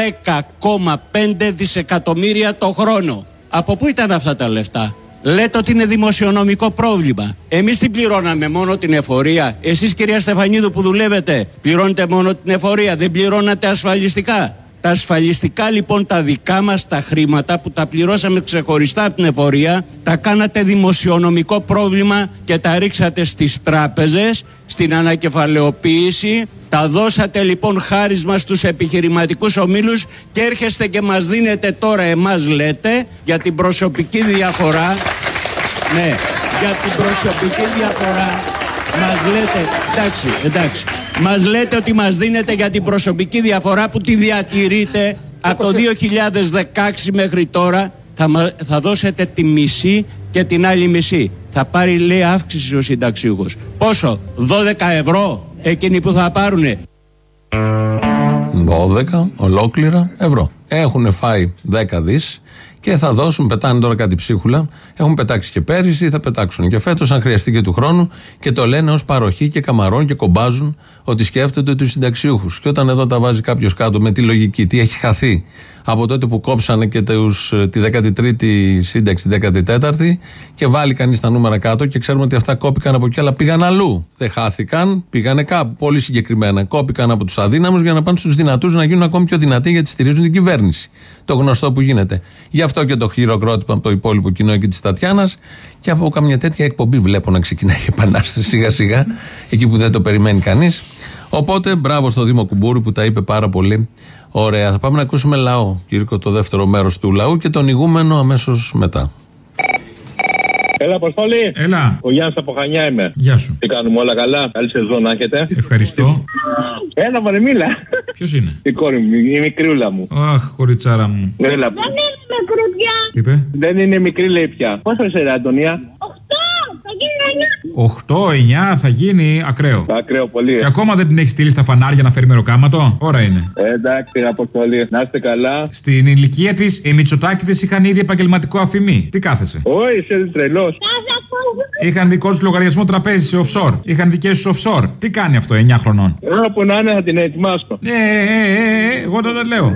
Speaker 11: 10,5 δισεκατομμύρια το χρόνο. Από πού ήταν αυτά τα λεφτά? Λέτε ότι είναι δημοσιονομικό πρόβλημα. Εμείς την πληρώναμε μόνο την εφορία? Εσείς κυρία Στεφανίδου που δουλεύετε πληρώνετε μόνο την εφορία? Δεν πληρώνατε ασφαλιστικά? Τα ασφαλιστικά λοιπόν τα δικά μας τα χρήματα που τα πληρώσαμε ξεχωριστά από την εφορία τα κάνατε δημοσιονομικό πρόβλημα και τα ρίξατε στις τράπεζες, στην ανακεφαλαιοποίηση. Τα δώσατε λοιπόν χάρισμα στους επιχειρηματικούς ομίλους και έρχεστε και μας δίνετε τώρα, εμάς λέτε, για την προσωπική διαφορά. Ναι, για την προσωπική διαφορά μας λέτε, εντάξει. Μας λέτε ότι μας δίνετε για την προσωπική διαφορά που τη διατηρείτε από το 2016 μέχρι τώρα. Θα δώσετε τη μισή και την άλλη μισή. Θα πάρει, λέει, αύξηση ο συνταξιούχος. Πόσο? 12 ευρώ εκείνοι που θα πάρουνε?
Speaker 2: 12 ολόκληρα ευρώ. Έχουν φάει 10 δις και θα δώσουν, πετάνε τώρα κάτι ψίχουλα. Έχουν πετάξει και πέρυσι, θα πετάξουν και φέτος, αν χρειαστεί και του χρόνου. Και το λένε ως παροχή και καμαρών και κομπάζουν ότι σκέφτονται τους συνταξιούχους. Και όταν εδώ τα βάζει κάποιος κάτω με τη λογική, τι έχει χαθεί από τότε που κόψανε και τη 13η σύνταξη, τη 14η, και βάλει κανείς τα νούμερα κάτω και ξέρουμε ότι αυτά κόπηκαν από εκεί, αλλά πήγαν αλλού. Δεν χάθηκαν, πήγανε κάπου πολύ συγκεκριμένα. Κόπηκαν από τους αδύναμους για να πάνε στους δυνατούς να γίνουν ακόμη πιο δυνατοί γιατί στηρίζουν την κυβέρνηση. Το γνωστό που γίνεται. Γι' αυτό αυτό και το χειροκρότημα από το υπόλοιπο κοινό εκεί της Τατιάνας. Και από καμιά τέτοια εκπομπή βλέπω να ξεκινάει η επανάσταση σιγά σιγά, εκεί που δεν το περιμένει κανείς. Οπότε μπράβο στο Δήμο Κουμπούρη που τα είπε πάρα πολύ ωραία. Θα πάμε να ακούσουμε λαό, Κύρκο, το δεύτερο μέρος του λαού και τον ηγούμενο αμέσως μετά.
Speaker 7: Έλα, Αποστόλη.
Speaker 21: Έλα.
Speaker 7: Ο Γιάννης από Χανιά είμαι.
Speaker 21: Γεια σου.
Speaker 7: Τι κάνουμε, όλα καλά? Καλή σεζόν να έχετε.
Speaker 21: Ευχαριστώ.
Speaker 7: Έλα, μωρέ, μίλα.
Speaker 21: Ποιος είναι?
Speaker 7: Η κόρη μου, η μικρούλα μου.
Speaker 21: Αχ, κοριτσάρα μου.
Speaker 7: Έλα.
Speaker 9: Δεν είναι μικρό πια.
Speaker 21: Τι είπε?
Speaker 7: Δεν είναι μικρή, λέει πια. Πόσο είσαι, ρε, Αντωνία?
Speaker 21: 8-9 θα γίνει ακραίο.
Speaker 7: Ακραίο πολύ.
Speaker 21: Και ακόμα δεν την έχει στείλει στα φανάρια να φέρει μεροκάματο. Ώρα είναι.
Speaker 7: Εντάξει, Αποστολή. Να είστε καλά.
Speaker 21: Στην ηλικία της, οι Μητσοτάκηδες είχαν ήδη επαγγελματικό αφημί. Τι κάθεσαι?
Speaker 7: Όχι, είσαι τρελός.
Speaker 21: Είχαν δικό του λογαριασμό τραπέζι σε offshore. Είχαν δικές τους offshore. Τι κάνει αυτό 9 χρονών?
Speaker 7: Όπου να είναι, θα την ετοιμάσω.
Speaker 21: Εγώ τότε λέω.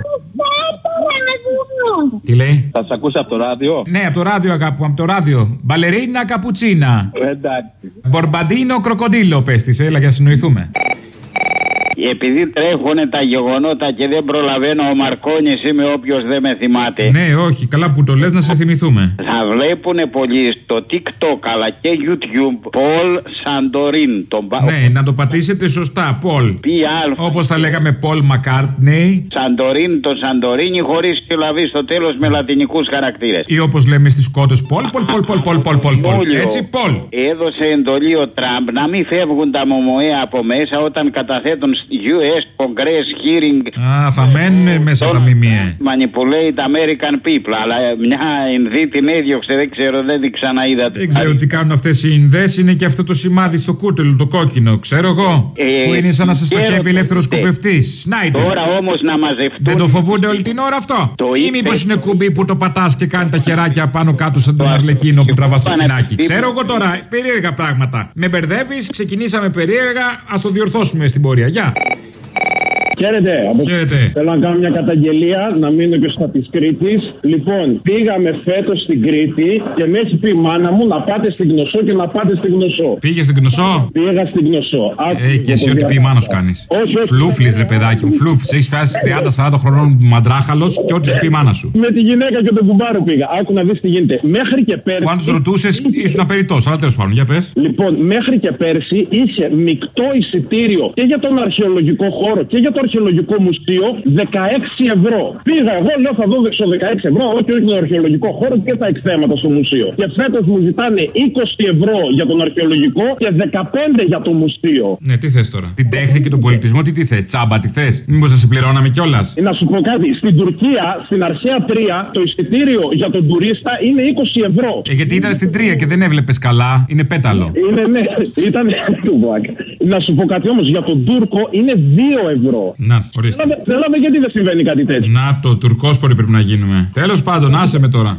Speaker 21: Τι λέει?
Speaker 7: Θα σε ακούσει από το ράδιο.
Speaker 21: Ναι, από το ράδιο, αγάπη, από το ράδιο. Μπαλερίνα καπουτσίνα.
Speaker 7: Εντάξει.
Speaker 21: Μπορμπαντίνο κροκοντίλο, πες της, έλα για να συνοηθούμε.
Speaker 10: Επειδή τρέχουν τα γεγονότα και δεν προλαβαίνω, ο Μαρκόνης είμαι, όποιος δεν με θυμάται.
Speaker 21: Ναι, όχι, καλά που το λες, να σε θυμηθούμε.
Speaker 10: Θα βλέπουν πολλοί στο TikTok αλλά και YouTube Πολ Σαντορίν.
Speaker 21: Ναι, να το πατήσετε σωστά, Πολ. Όπως θα λέγαμε Πολ Μακάρτνεϊ.
Speaker 10: Σαντορίν, το Σαντορίνι χωρίς συλλαβή στο τέλος με λατινικούς χαρακτήρες.
Speaker 21: Ή όπως λέμε στις κότες Πολ. Έτσι, Πολ.
Speaker 10: Έδωσε εντολή ο Τραμπ να μην φεύγουν τα μομοέ από μέσα όταν καταθέτουν US Congress hearing.
Speaker 21: Θα μένουν μέσα τα μιμιέ.
Speaker 10: Manipulate American people. Αλλά μια Ινδή την έδιωξε, δεν ξέρω, δεν την ξαναείδα.
Speaker 21: Δεν ξέρω τι κάνουν αυτές οι Ινδές. Είναι και αυτό το σημάδι στο κούτελο, το κόκκινο, ξέρω εγώ. Που είναι σαν να σε στοχεύει ελεύθερος σκοπευτής. Σνάιντερ.
Speaker 10: Τώρα όμως να μαζευτούν.
Speaker 21: Δεν το φοβούνται όλη την ώρα αυτό? Ή μήπως είναι κουμπί που το πατάς και κάνει τα χεράκια πάνω κάτω σαν τον Αρλεκίνο που τραβάς το σκηνάκι? Ξέρω εγώ τώρα, περίεργα πράγματα. Με μπερδεύεις, ξεκινήσαμε περίεργα, ας το διορθώσουμε στην πορεία. Γεια.
Speaker 7: Χαίρετε. Θέλω να κάνω μια καταγγελία, να μείνω και στα της Κρήτης. Λοιπόν, πήγαμε φέτος στην Κρήτη και με έχει πει η μάνα μου να πάτε στην Κνωσό και να πάτε στην Κνωσό.
Speaker 21: Πήγε στην Κνωσό?
Speaker 7: Πήγα στην Κνωσό.
Speaker 21: Και εσύ ό,τι πει η μάνα σου κάνεις. Φλούφλης, ρε παιδάκι μου, φλούφλης. Έχεις φτάσει 30-40 χρονών μαντράχαλος και ό,τι σου πει η μάνα σου.
Speaker 7: Με τη γυναίκα και τον κουμπάρο πήγα. Άκου να δεις τι γίνεται. Μέχρι και πέρσι.
Speaker 21: Που αν τους ρωτούσες ήσουν απεριτός, αλλά τέλος πάντων, για πες.
Speaker 7: Λοιπόν, μέχρι και πέρσι είχε μεικτό εισιτήριο και για τον αρχαιολογικό χώρο και για το αρχαιολογικό μουσείο 16 ευρώ. Πήγα εγώ, λέω θα δω στο 16 ευρώ, όχι τον αρχαιολογικό χώρο και τα εκθέματα στο μουσείο. Και φέτος μου ζητάνε 20 ευρώ για τον αρχαιολογικό και 15 για το μουσείο.
Speaker 21: Ναι, τι θες τώρα? Την τέχνη και τον πολιτισμό, τι θες? Τσάμπα, τι θες? Μήπως θα σε πληρώναμε κιόλας?
Speaker 7: Να σου πω κάτι. Στην Τουρκία, στην αρχαία 3, το εισιτήριο για τον τουρίστα είναι 20 ευρώ.
Speaker 21: Γιατί ήταν στην 3 και δεν έβλεπες καλά, είναι πέταλο.
Speaker 7: Είναι, ναι, ήταν. Να σου πω κάτι όμως, για τον Τούρκο είναι 2 ευρώ.
Speaker 21: Να, ορίστε.
Speaker 7: Θέλαμε γιατί δεν συμβαίνει κάτι τέτοιο.
Speaker 21: Να το, τουρκόσποροι πρέπει να γίνουμε. Τέλος πάντων, άσε με τώρα.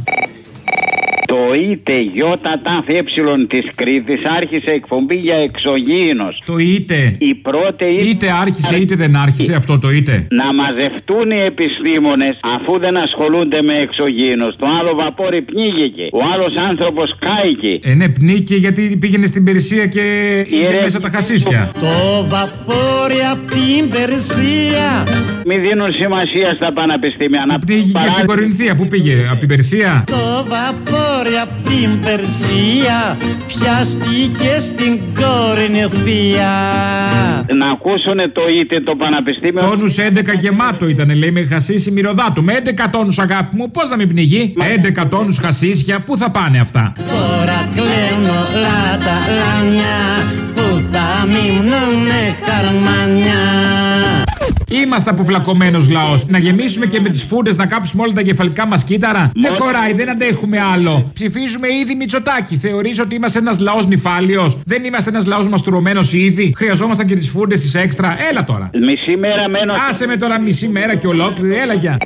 Speaker 10: Το ΙΤΕ ΙΤΑ της Κρήτης άρχισε εκπομπή για εξωγήινος.
Speaker 21: Το ΙΤΕ.
Speaker 10: Η πρώτη
Speaker 21: ΙΤΕ άρχισε, ΙΤΕ δεν άρχισε αυτό το ΙΤΕ.
Speaker 10: Να μαζευτούν οι επιστήμονες αφού δεν ασχολούνται με εξωγήινος. Το άλλο βαπόρι πνίγηκε. Ο άλλος άνθρωπος κάηκε.
Speaker 21: Ναι, πνίγηκε γιατί πήγαινε στην Περσία και είχε μέσα τα χασίσια.
Speaker 12: Το βαπόρι απ' την Περσία.
Speaker 10: Μην δίνουν σημασία στα πανεπιστήμια.
Speaker 21: Να πνίγηκε στην Κορινθία. Πού πήγε, απ' την Περσία?
Speaker 12: Το βαπόρι απ' την Περσία πιάστηκε στην Κορινθία.
Speaker 10: Να ακούσουνε το ΙΤΕ το πανεπιστήμιο.
Speaker 21: Τόνους 11 γεμάτο ήτανε, λέει, με χασίσι μυρωδάτου. Με 11 τόνους, αγάπη μου, πώς να μην πνιγεί? 11 τόνους χασίσια, πού θα πάνε αυτά?
Speaker 12: Τώρα κλαίνω τα λάνια που θα μείνουνε χαρμάνια.
Speaker 21: Είμαστε αποφλακωμένος λαός. Να γεμίσουμε και με τις φούντες να κάψουμε όλα τα κεφαλικά μας κύτταρα. Δεν χωράει, δεν αντέχουμε άλλο. Ψηφίζουμε ήδη Μητσοτάκη. Θεωρείς ότι είμαστε ένας λαός νυφάλιος? Δεν είμαστε ένας λαός μαστουρωμένος ήδη? Χρειαζόμασταν και τις φούντες τις έξτρα. Έλα τώρα.
Speaker 10: Μισή μέρα μένω.
Speaker 21: Άσε με τώρα μισή μέρα και ολόκληρη. Έλα για.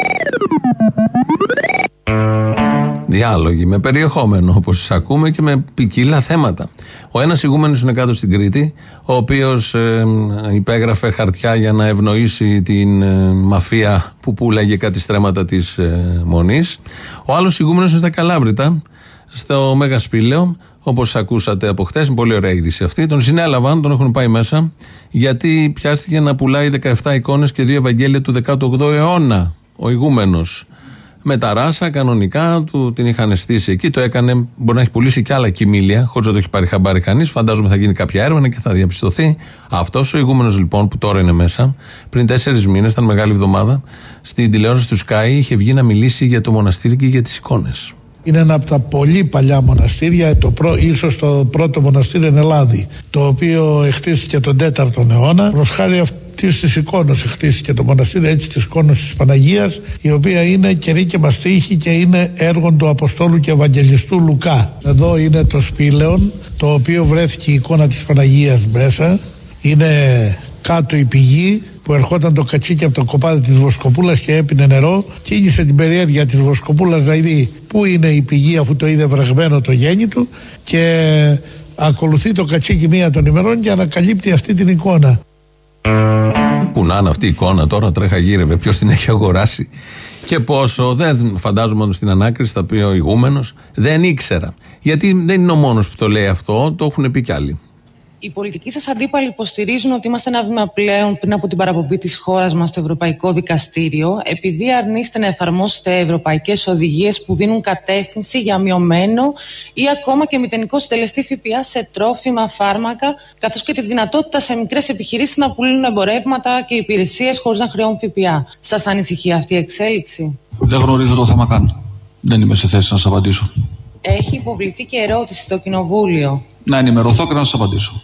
Speaker 21: Διάλογοι με περιεχόμενο, όπως ακούμε, και με ποικίλα θέματα. Ο ένας ηγούμενος είναι κάτω στην Κρήτη, ο οποίος υπέγραφε χαρτιά για να ευνοήσει την μαφία που πουλάγε κάτι στρέμματα της Μονής. Ο άλλος ηγούμενος είναι στα Καλάβρητα, στο Μέγα Σπήλαιο, όπως ακούσατε από χτες. Είναι πολύ ωραία είδηση αυτή. Τον συνέλαβαν, τον έχουν πάει μέσα, γιατί πιάστηκε να πουλάει 17 εικόνες και 2 Ευαγγέλια του 18ου αιώνα. Ο ηγούμενος. με τα ράσα κανονικά, του την είχαν στήσει εκεί. Το έκανε, μπορεί να έχει πουλήσει και άλλα κοιμήλια, χωρίς να το έχει πάρει χαμπάρι κανείς. Φαντάζομαι θα γίνει κάποια έρευνα και θα διαπιστωθεί. Αυτός ο ηγούμενος λοιπόν, που τώρα είναι μέσα, πριν 4 μήνες, ήταν μεγάλη εβδομάδα, στην τηλεόραση του Sky είχε βγει να μιλήσει για το μοναστήρι και για τις εικόνες.
Speaker 13: Είναι ένα από τα πολύ παλιά μοναστήρια, ίσως το πρώτο μοναστήρι εν Ελλάδη, το οποίο χτίστηκε τον 4ο αιώνα. Προς χάρη αυτής της εικόνας χτίστηκε το μοναστήρι, έτσι, της εικόνας της Παναγίας, η οποία είναι κερί και μαστίχη και είναι έργον του Αποστόλου και Ευαγγελιστού Λουκά. Εδώ είναι το σπήλαιον, το οποίο βρέθηκε η εικόνα της Παναγίας μέσα. Είναι κάτω η πηγή, που ερχόταν το κατσίκι από το κοπάδι της Βοσκοπούλας και έπινε νερό, και ήγησε την περιέργεια της Βοσκοπούλας να δει πού είναι η πηγή, αφού το είδε βρεγμένο το γέννη του, και ακολουθεί το κατσίκι μία των ημερών και ανακαλύπτει αυτή την εικόνα.
Speaker 21: Πού να είναι αυτή η εικόνα τώρα, τρέχα γύρευε, ποιος την έχει αγοράσει και πόσο, δεν φαντάζομαι στην ανάκριση θα πει ο ηγούμενος, δεν ήξερα. Γιατί δεν είναι ο μόνος που το λέει αυτό, το έχουν πει κι άλλοι.
Speaker 14: Οι πολιτικοί σας αντίπαλοι υποστηρίζουν ότι είμαστε ένα βήμα πλέον πριν από την παραπομπή της χώρας μας στο Ευρωπαϊκό Δικαστήριο, επειδή αρνείστε να εφαρμόσετε ευρωπαϊκές οδηγίες που δίνουν κατεύθυνση για μειωμένο ή ακόμα και μηδενικό συντελεστή ΦΠΑ σε τρόφιμα, φάρμακα, καθώς και τη δυνατότητα σε μικρές επιχειρήσεις να πουλούν εμπορεύματα και υπηρεσίες χωρίς να χρεώνουν ΦΠΑ. Σας ανησυχεί αυτή η εξέλιξη?
Speaker 16: Δεν γνωρίζω το θέμα καν. Δεν είμαι σε θέση να σας απαντήσω.
Speaker 14: Έχει υποβληθεί και ερώτηση στο Κοινοβούλιο.
Speaker 16: Να ενημερωθώ και να σας απαντήσω.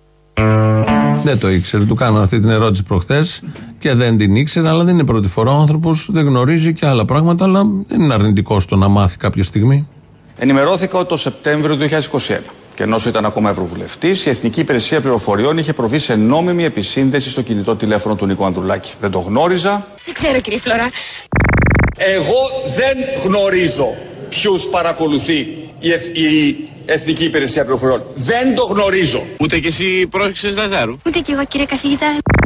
Speaker 21: Δεν το ήξερε, του κάνω αυτή την ερώτηση προχθές και δεν την ήξερε, αλλά δεν είναι πρώτη φορά. Ο άνθρωπος δεν γνωρίζει και άλλα πράγματα, αλλά δεν είναι αρνητικός το να μάθει κάποια στιγμή.
Speaker 16: Ενημερώθηκα ότι το Σεπτέμβριο του 2021, και ενώ ήταν ακόμα Ευρωβουλευτής, η Εθνική Υπηρεσία Πληροφοριών είχε προβεί σε νόμιμη επισύνδεση στο κινητό τηλέφωνο του Νίκου Ανδρουλάκη. Δεν το γνώριζα.
Speaker 15: Δεν ξέρω, κύριε Φλωρά.
Speaker 16: Εγώ δεν γνωρίζω ποιους παρακολουθεί η Εθνική Υπηρεσία Πληροφοριών. Δεν το γνωρίζω.
Speaker 15: Ούτε κι εσύ πρόσεξες, Λαζάρου? Ούτε κι εγώ, κύριε καθηγητά.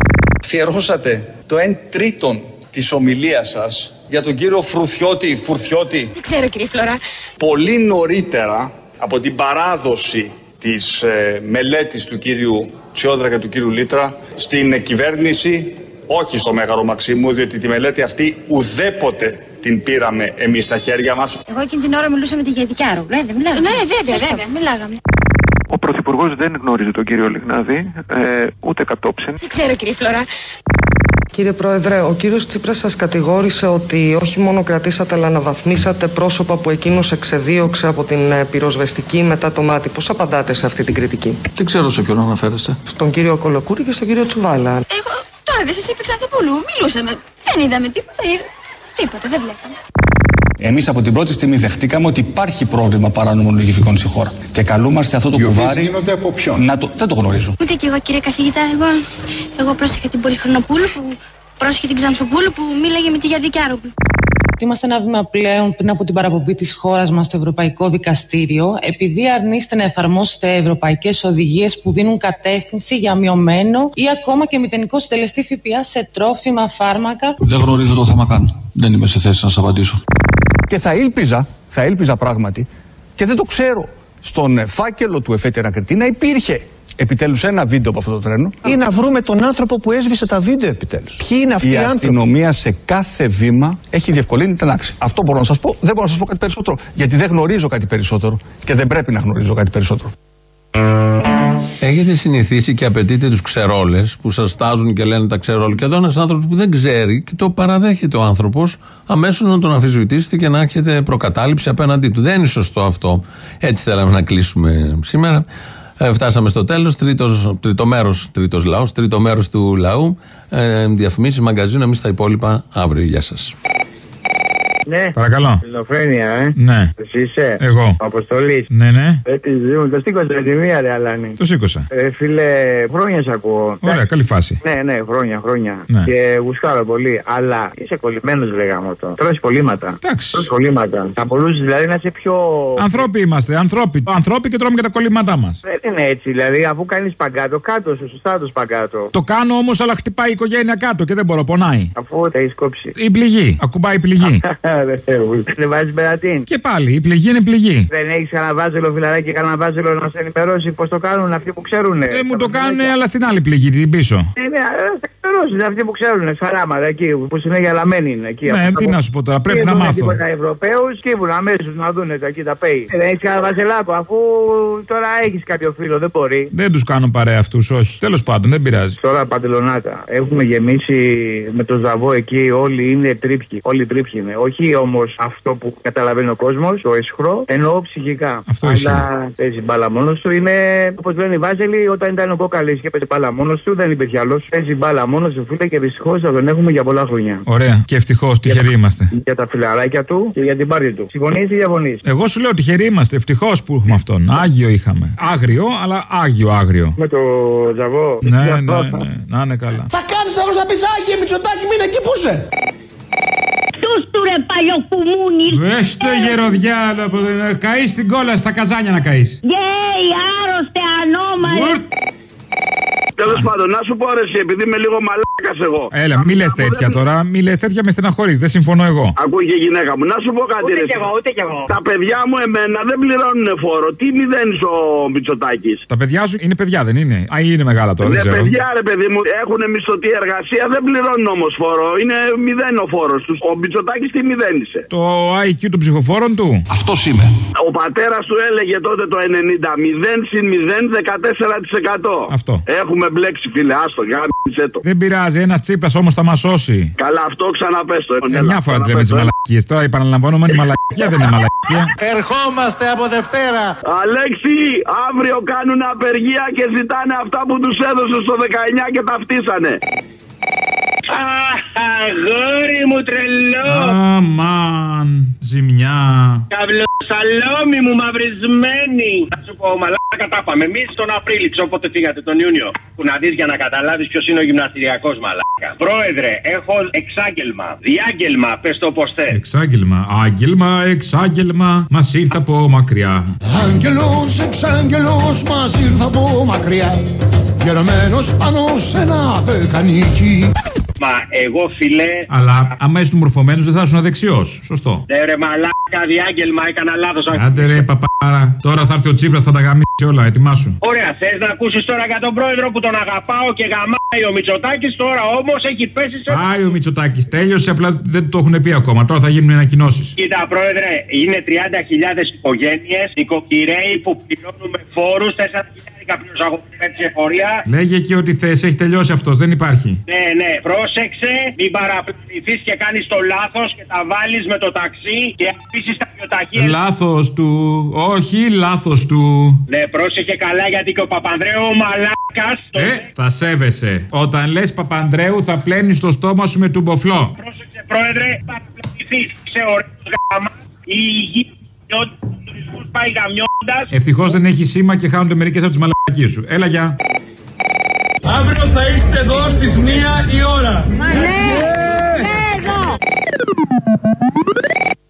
Speaker 16: Αφιερώσατε το 1/3 της ομιλίας σας για τον κύριο Φουρθιώτη.
Speaker 15: Δεν ξέρω, κύριε Φλωρά.
Speaker 16: Πολύ νωρίτερα από την παράδοση της μελέτης του κύριου Τσιόδρα και του κύριου Λίτρα στην κυβέρνηση, όχι στο Μέγαρο Μαξίμου, διότι τη μελέτη αυτή ουδέποτε την πήραμε εμείς στα χέρια μας.
Speaker 15: Εγώ εκείνη την ώρα μιλούσα με τη Γεδικιάρου. Δεν μιλάγαμε? Ναι, βέβαια, μιλάγαμε.
Speaker 17: Ο Πρωθυπουργός δεν γνώριζε τον κύριο Λιγνάδη, ούτε κατόψεν.
Speaker 15: Δεν ξέρω, κύριε Φλωρά.
Speaker 18: Κύριε Πρόεδρε, ο κύριος Τσίπρας σας κατηγόρησε ότι όχι μόνο κρατήσατε, αλλά αναβαθμίσατε πρόσωπα που εκείνος εξεδίωξε από την πυροσβεστική μετά το μάτι. Πώς απαντάτε σε αυτή την κριτική?
Speaker 16: Δεν ξέρω σε ποιον αναφέρεστε.
Speaker 18: Στον κύριο Κολοκούρη και στον κύριο Τσουβάλα.
Speaker 15: Εγώ τώρα δεν σας είπε Ξανθοπούλου, μιλούσαμε. Δεν είδαμε τίποτα, δεν βλέπαμε.
Speaker 16: Εμείς από την πρώτη στιγμή δεχτήκαμε ότι υπάρχει πρόβλημα παράνομων λογιστικών στη χώρα. Και καλούμαστε αυτό το κουβάρι.
Speaker 17: Γίνονται από ποιον?
Speaker 16: Δεν το γνωρίζω.
Speaker 15: Ούτε κι εγώ, κύριε καθηγητά. Εγώ πρόσεχα την Πολυχρονοπούλου, πρόσεχα την Ξανθοπούλου που μίλαγε με τη Γιαδικιάρου.
Speaker 14: Είμαστε ένα βήμα πλέον πριν από την παραπομπή της χώρας μας στο Ευρωπαϊκό Δικαστήριο, επειδή αρνείστε να εφαρμόσετε ευρωπαϊκές οδηγίες που δίνουν κατεύθυνση για μειωμένο ή ακόμα και μηδενικό συντελεστή ΦΠΑ σε τρόφιμα, φάρμακα.
Speaker 16: Δεν γνωρίζω το θέμα καν. Δεν είμαι σε θέση να σας απαντήσω. Και θα ήλπιζα πράγματι, και δεν το ξέρω, στον φάκελο του Εφέτη Ανακριτή να υπήρχε επιτέλους ένα βίντεο από αυτό το τρένο.
Speaker 6: Ή να βρούμε τον άνθρωπο που έσβησε τα βίντεο επιτέλους. Ποιοι είναι αυτοί οι άνθρωποι?
Speaker 16: Η αστυνομία σε κάθε βήμα έχει διευκολύνει την άξη. Αυτό μπορώ να σας πω. Δεν μπορώ να σας πω κάτι περισσότερο. Γιατί δεν γνωρίζω κάτι περισσότερο και δεν πρέπει να γνωρίζω κάτι περισσότερο.
Speaker 21: Έχετε συνηθίσει και απαιτείτε τους ξερόλες που σας στάζουν και λένε τα ξέρω όλα. Και εδώ ένας άνθρωπος που δεν ξέρει και το παραδέχεται ο άνθρωπος, αμέσως να τον αμφισβητήσετε και να έχετε προκατάληψη απέναντί του. Δεν είναι σωστό αυτό. Έτσι θέλαμε να κλείσουμε σήμερα. Φτάσαμε στο τέλος. Τρίτο μέρος του λαού. Διαφημίσεις, μαγκαζίνο, εμείς τα υπόλοιπα αύριο. Γεια σας.
Speaker 26: Ναι.
Speaker 21: Παρακαλώ.
Speaker 26: Ελληνοφρένεια,
Speaker 21: Ναι.
Speaker 26: Εσύ είσαι.
Speaker 21: Εγώ.
Speaker 26: Ο Αποστολής.
Speaker 21: Ναι.
Speaker 26: Το σήκωσα τη μία, ρε Αλάνη.
Speaker 21: Το σήκωσα.
Speaker 26: Φίλε, χρόνια σ' ακούω.
Speaker 21: Ωραία, καλή φάση.
Speaker 26: Ναι, χρόνια.
Speaker 21: Ναι.
Speaker 26: Και γουστάρω πολύ. Αλλά είσαι κολλημένος, ρε γάμο το. Τρως κολλήματα.
Speaker 21: Εντάξει.
Speaker 26: Θα μπορούσες δηλαδή να είσαι πιο.
Speaker 21: Ανθρώποι είμαστε. Ανθρώποι και τρώμε και τα κολλήματά μας.
Speaker 26: Δεν είναι έτσι, δηλαδή, αφού κάνεις παγκάτο, κάτω σου, σωστά το σπαγκάτο.
Speaker 21: Το κάνω όμως, αλλά χτυπάει η οικογένεια κάτω και δεν μπορώ, πονάει.
Speaker 26: Αφού τα έχεις κόψει.
Speaker 21: Η πληγή. Ακουμπάει η πληγή.
Speaker 26: Δεν βάζει περατίν.
Speaker 1: Και πάλι, η πληγή είναι πληγή.
Speaker 26: Δεν έχει κανένα βάζελο, φιλαράκι, κανένα βάζελο να σε ενημερώσει πώ το κάνουν αυτοί που ξέρουν.
Speaker 1: Μου το κάνουν, αλλά στην άλλη πληγή, την πίσω.
Speaker 26: Ναι, είναι αυτοί που ξέρουν. Σαράματα εκεί που συνέχεια λαμένοι είναι εκεί.
Speaker 1: Ναι, τι να σου πω τώρα, πρέπει να μάθω.
Speaker 26: Τα Ευρωπαίου σκύβουν αμέσω να δουν εκεί τα πέη. Δεν έχει κανένα βαζελάκο, αφού τώρα έχει κάποιο φίλο, δεν μπορεί.
Speaker 1: Δεν του κάνω παρέα αυτού, όχι. Τέλος πάντων, δεν πειράζει.
Speaker 26: Τώρα Παντελονάτα. Έχουμε γεμίσει με το Ζαβό εκεί, όλοι είναι τρίπχοι. Όλοι τρίπχοι είναι. Όχι όμως αυτό που καταλαβαίνει ο κόσμος, το αισχρό, εννοώ ψυχικά.
Speaker 1: Αυτό
Speaker 26: αλλά παίζει μπάλα μόνος του. Είναι όπως λένε οι Βάζελοι, όταν ήταν ο Κόκαλης και παίζει μπάλα μόνος του, δεν υπήρχε άλλος. Παίζει μπάλα μόνος του, φίλε, και δυστυχώς θα τον έχουμε για πολλά χρόνια.
Speaker 1: Ωραία. Και ευτυχώς τυχεροί είμαστε.
Speaker 26: Για τα φιλαράκια του και για την πάρτι του. Συμφωνείς ή διαφωνείς?
Speaker 1: Εγώ σου λέω τυχεροί είμαστε. Ευτυχώς που έχουμε αυτόν. Άγιο είχαμε. Άγριο, αλλά άγριο.
Speaker 26: Με το Ζαβό.
Speaker 1: Ναι. Να είναι καλά.
Speaker 6: Θα κάνεις τώρα να πεις Άγιε Μητσοτάκη, μείνε εκεί που είσαι.
Speaker 9: Του ρε παλιοκουμούνι.
Speaker 1: Βες το γεροδιάλο που δεν καείς στην κόλλα στα καζάνια να καείς.
Speaker 9: Γεια, άρρωστε ανώμαλοι.
Speaker 3: Τέλος πάντων, να σου πω ρε, επειδή είμαι λίγο μαλάκας εγώ.
Speaker 1: Έλα, μη λες τέτοια τώρα, μη λες τέτοια, με στεναχωρείς, δεν συμφωνώ εγώ.
Speaker 3: Ακούγε γυναίκα μου, να σου πω κάτι ρε.
Speaker 9: Ούτε κι εγώ.
Speaker 3: Τα παιδιά μου εμένα δεν πληρώνουν φόρο. Τι μηδένεις ο Μητσοτάκης?
Speaker 1: Τα παιδιά σου είναι παιδιά, δεν είναι? Α, είναι μεγάλα τώρα, δεν ξέρω.
Speaker 3: Παιδιά ρε παιδί μου, έχουν μισθωτή εργασία, δεν πληρώνουν όμως φόρο. Είναι μηδέν ο φόρος τους. Ο Μητσοτάκης τι μηδένισε?
Speaker 1: Το IQ των ψηφοφόρων του.
Speaker 3: Αυτός είμαι. Ο πατέρας του έλεγε τότε το 90, 0 συν 0, 14%.
Speaker 1: Αυτό.
Speaker 3: Έχουμε μπλέξει, φίλε, άστο, γάμισε το.
Speaker 1: Δεν πειράζει, ένας Τσίπρας όμως θα μας σώσει.
Speaker 3: Καλά, αυτό ξαναπες το.
Speaker 1: Μια φορά τις λέμε τις μαλακίες. Τώρα επαναλαμβανόμενη μαλακία δεν είναι μαλακία.
Speaker 6: Ερχόμαστε από Δευτέρα.
Speaker 3: Αλέξη, αύριο κάνουν απεργία και ζητάνε αυτά που τους έδωσε στο 19 και τα φτύσανε.
Speaker 4: Αγόρι μου τρελό.
Speaker 1: Αμάν, ζημιά.
Speaker 4: Καυλοσαλόμι μου μαυρισμένη. Θα σου πω, μαλάκα τα πάμε. Εμείς τον Απρίλιο, όποτε φύγατε τον Ιούνιο. Που να δεις για να καταλάβεις ποιος είναι ο γυμναστηριακός, μαλάκα. Πρόεδρε, έχω εξάγγελμα. Διάγγελμα, πες το πως θες.
Speaker 1: Εξάγγελμα, άγγελμα, εξάγγελμα. Μας ήρθε από μακριά.
Speaker 6: Άγγελος, εξάγγελος, μας ήρθε από μακριά. Γερμένος πάνω σε ένα δεκανίκι.
Speaker 4: Μα εγώ φίλε.
Speaker 1: Αλλά άμα ήσουν μορφωμένος δεν θα ήσουν αδεξιός. Σωστό.
Speaker 4: Ρε μαλάκα, διάγγελμα, έκανα λάθος.
Speaker 1: Άντε ρε παπάρα. Τώρα θα έρθει ο Τσίπρας, θα τα γαμίσει όλα. Ετοιμάσου.
Speaker 4: Ωραία, θες να ακούσεις τώρα για τον πρόεδρο που τον αγαπάω και γαμάει ο Μητσοτάκης? Τώρα όμως έχει πέσει σε.
Speaker 1: Πάει ο Μητσοτάκης, τέλειωσε. Απλά δεν το έχουν πει ακόμα. Τώρα θα γίνουν ανακοινώσεις.
Speaker 4: Κοίτα, πρόεδρε, είναι 30.000 οικογένειες, νοικοκυρέοι που πληρώνουν με φόρους 4.000.
Speaker 1: Λέγε και ό,τι θες, έχει τελειώσει αυτός, δεν υπάρχει.
Speaker 4: Ναι, πρόσεξε, μην παραπλανηθείς και κάνεις το λάθος και τα βάλεις με το ταξί και αφήσεις τα βιοταχεία.
Speaker 1: Λάθος του, όχι λάθος του.
Speaker 4: Ναι, πρόσεχε καλά γιατί και ο Παπανδρέου ο μαλάκας.
Speaker 1: Θα σέβεσαι. Όταν λες Παπανδρέου θα πλένεις το στόμα σου με τουμποφλό.
Speaker 4: Πρόσεξε, πρόεδρε, παραπλανηθείς, σε ωραίος γάμα, η υγεία.
Speaker 1: Ευτυχώς δεν έχει σήμα και χάνονται μερικές από τις μαλακίες σου. Έλα, γεια.
Speaker 12: Αύριο θα είστε εδώ στις 1 η ώρα.
Speaker 9: Μα ναι,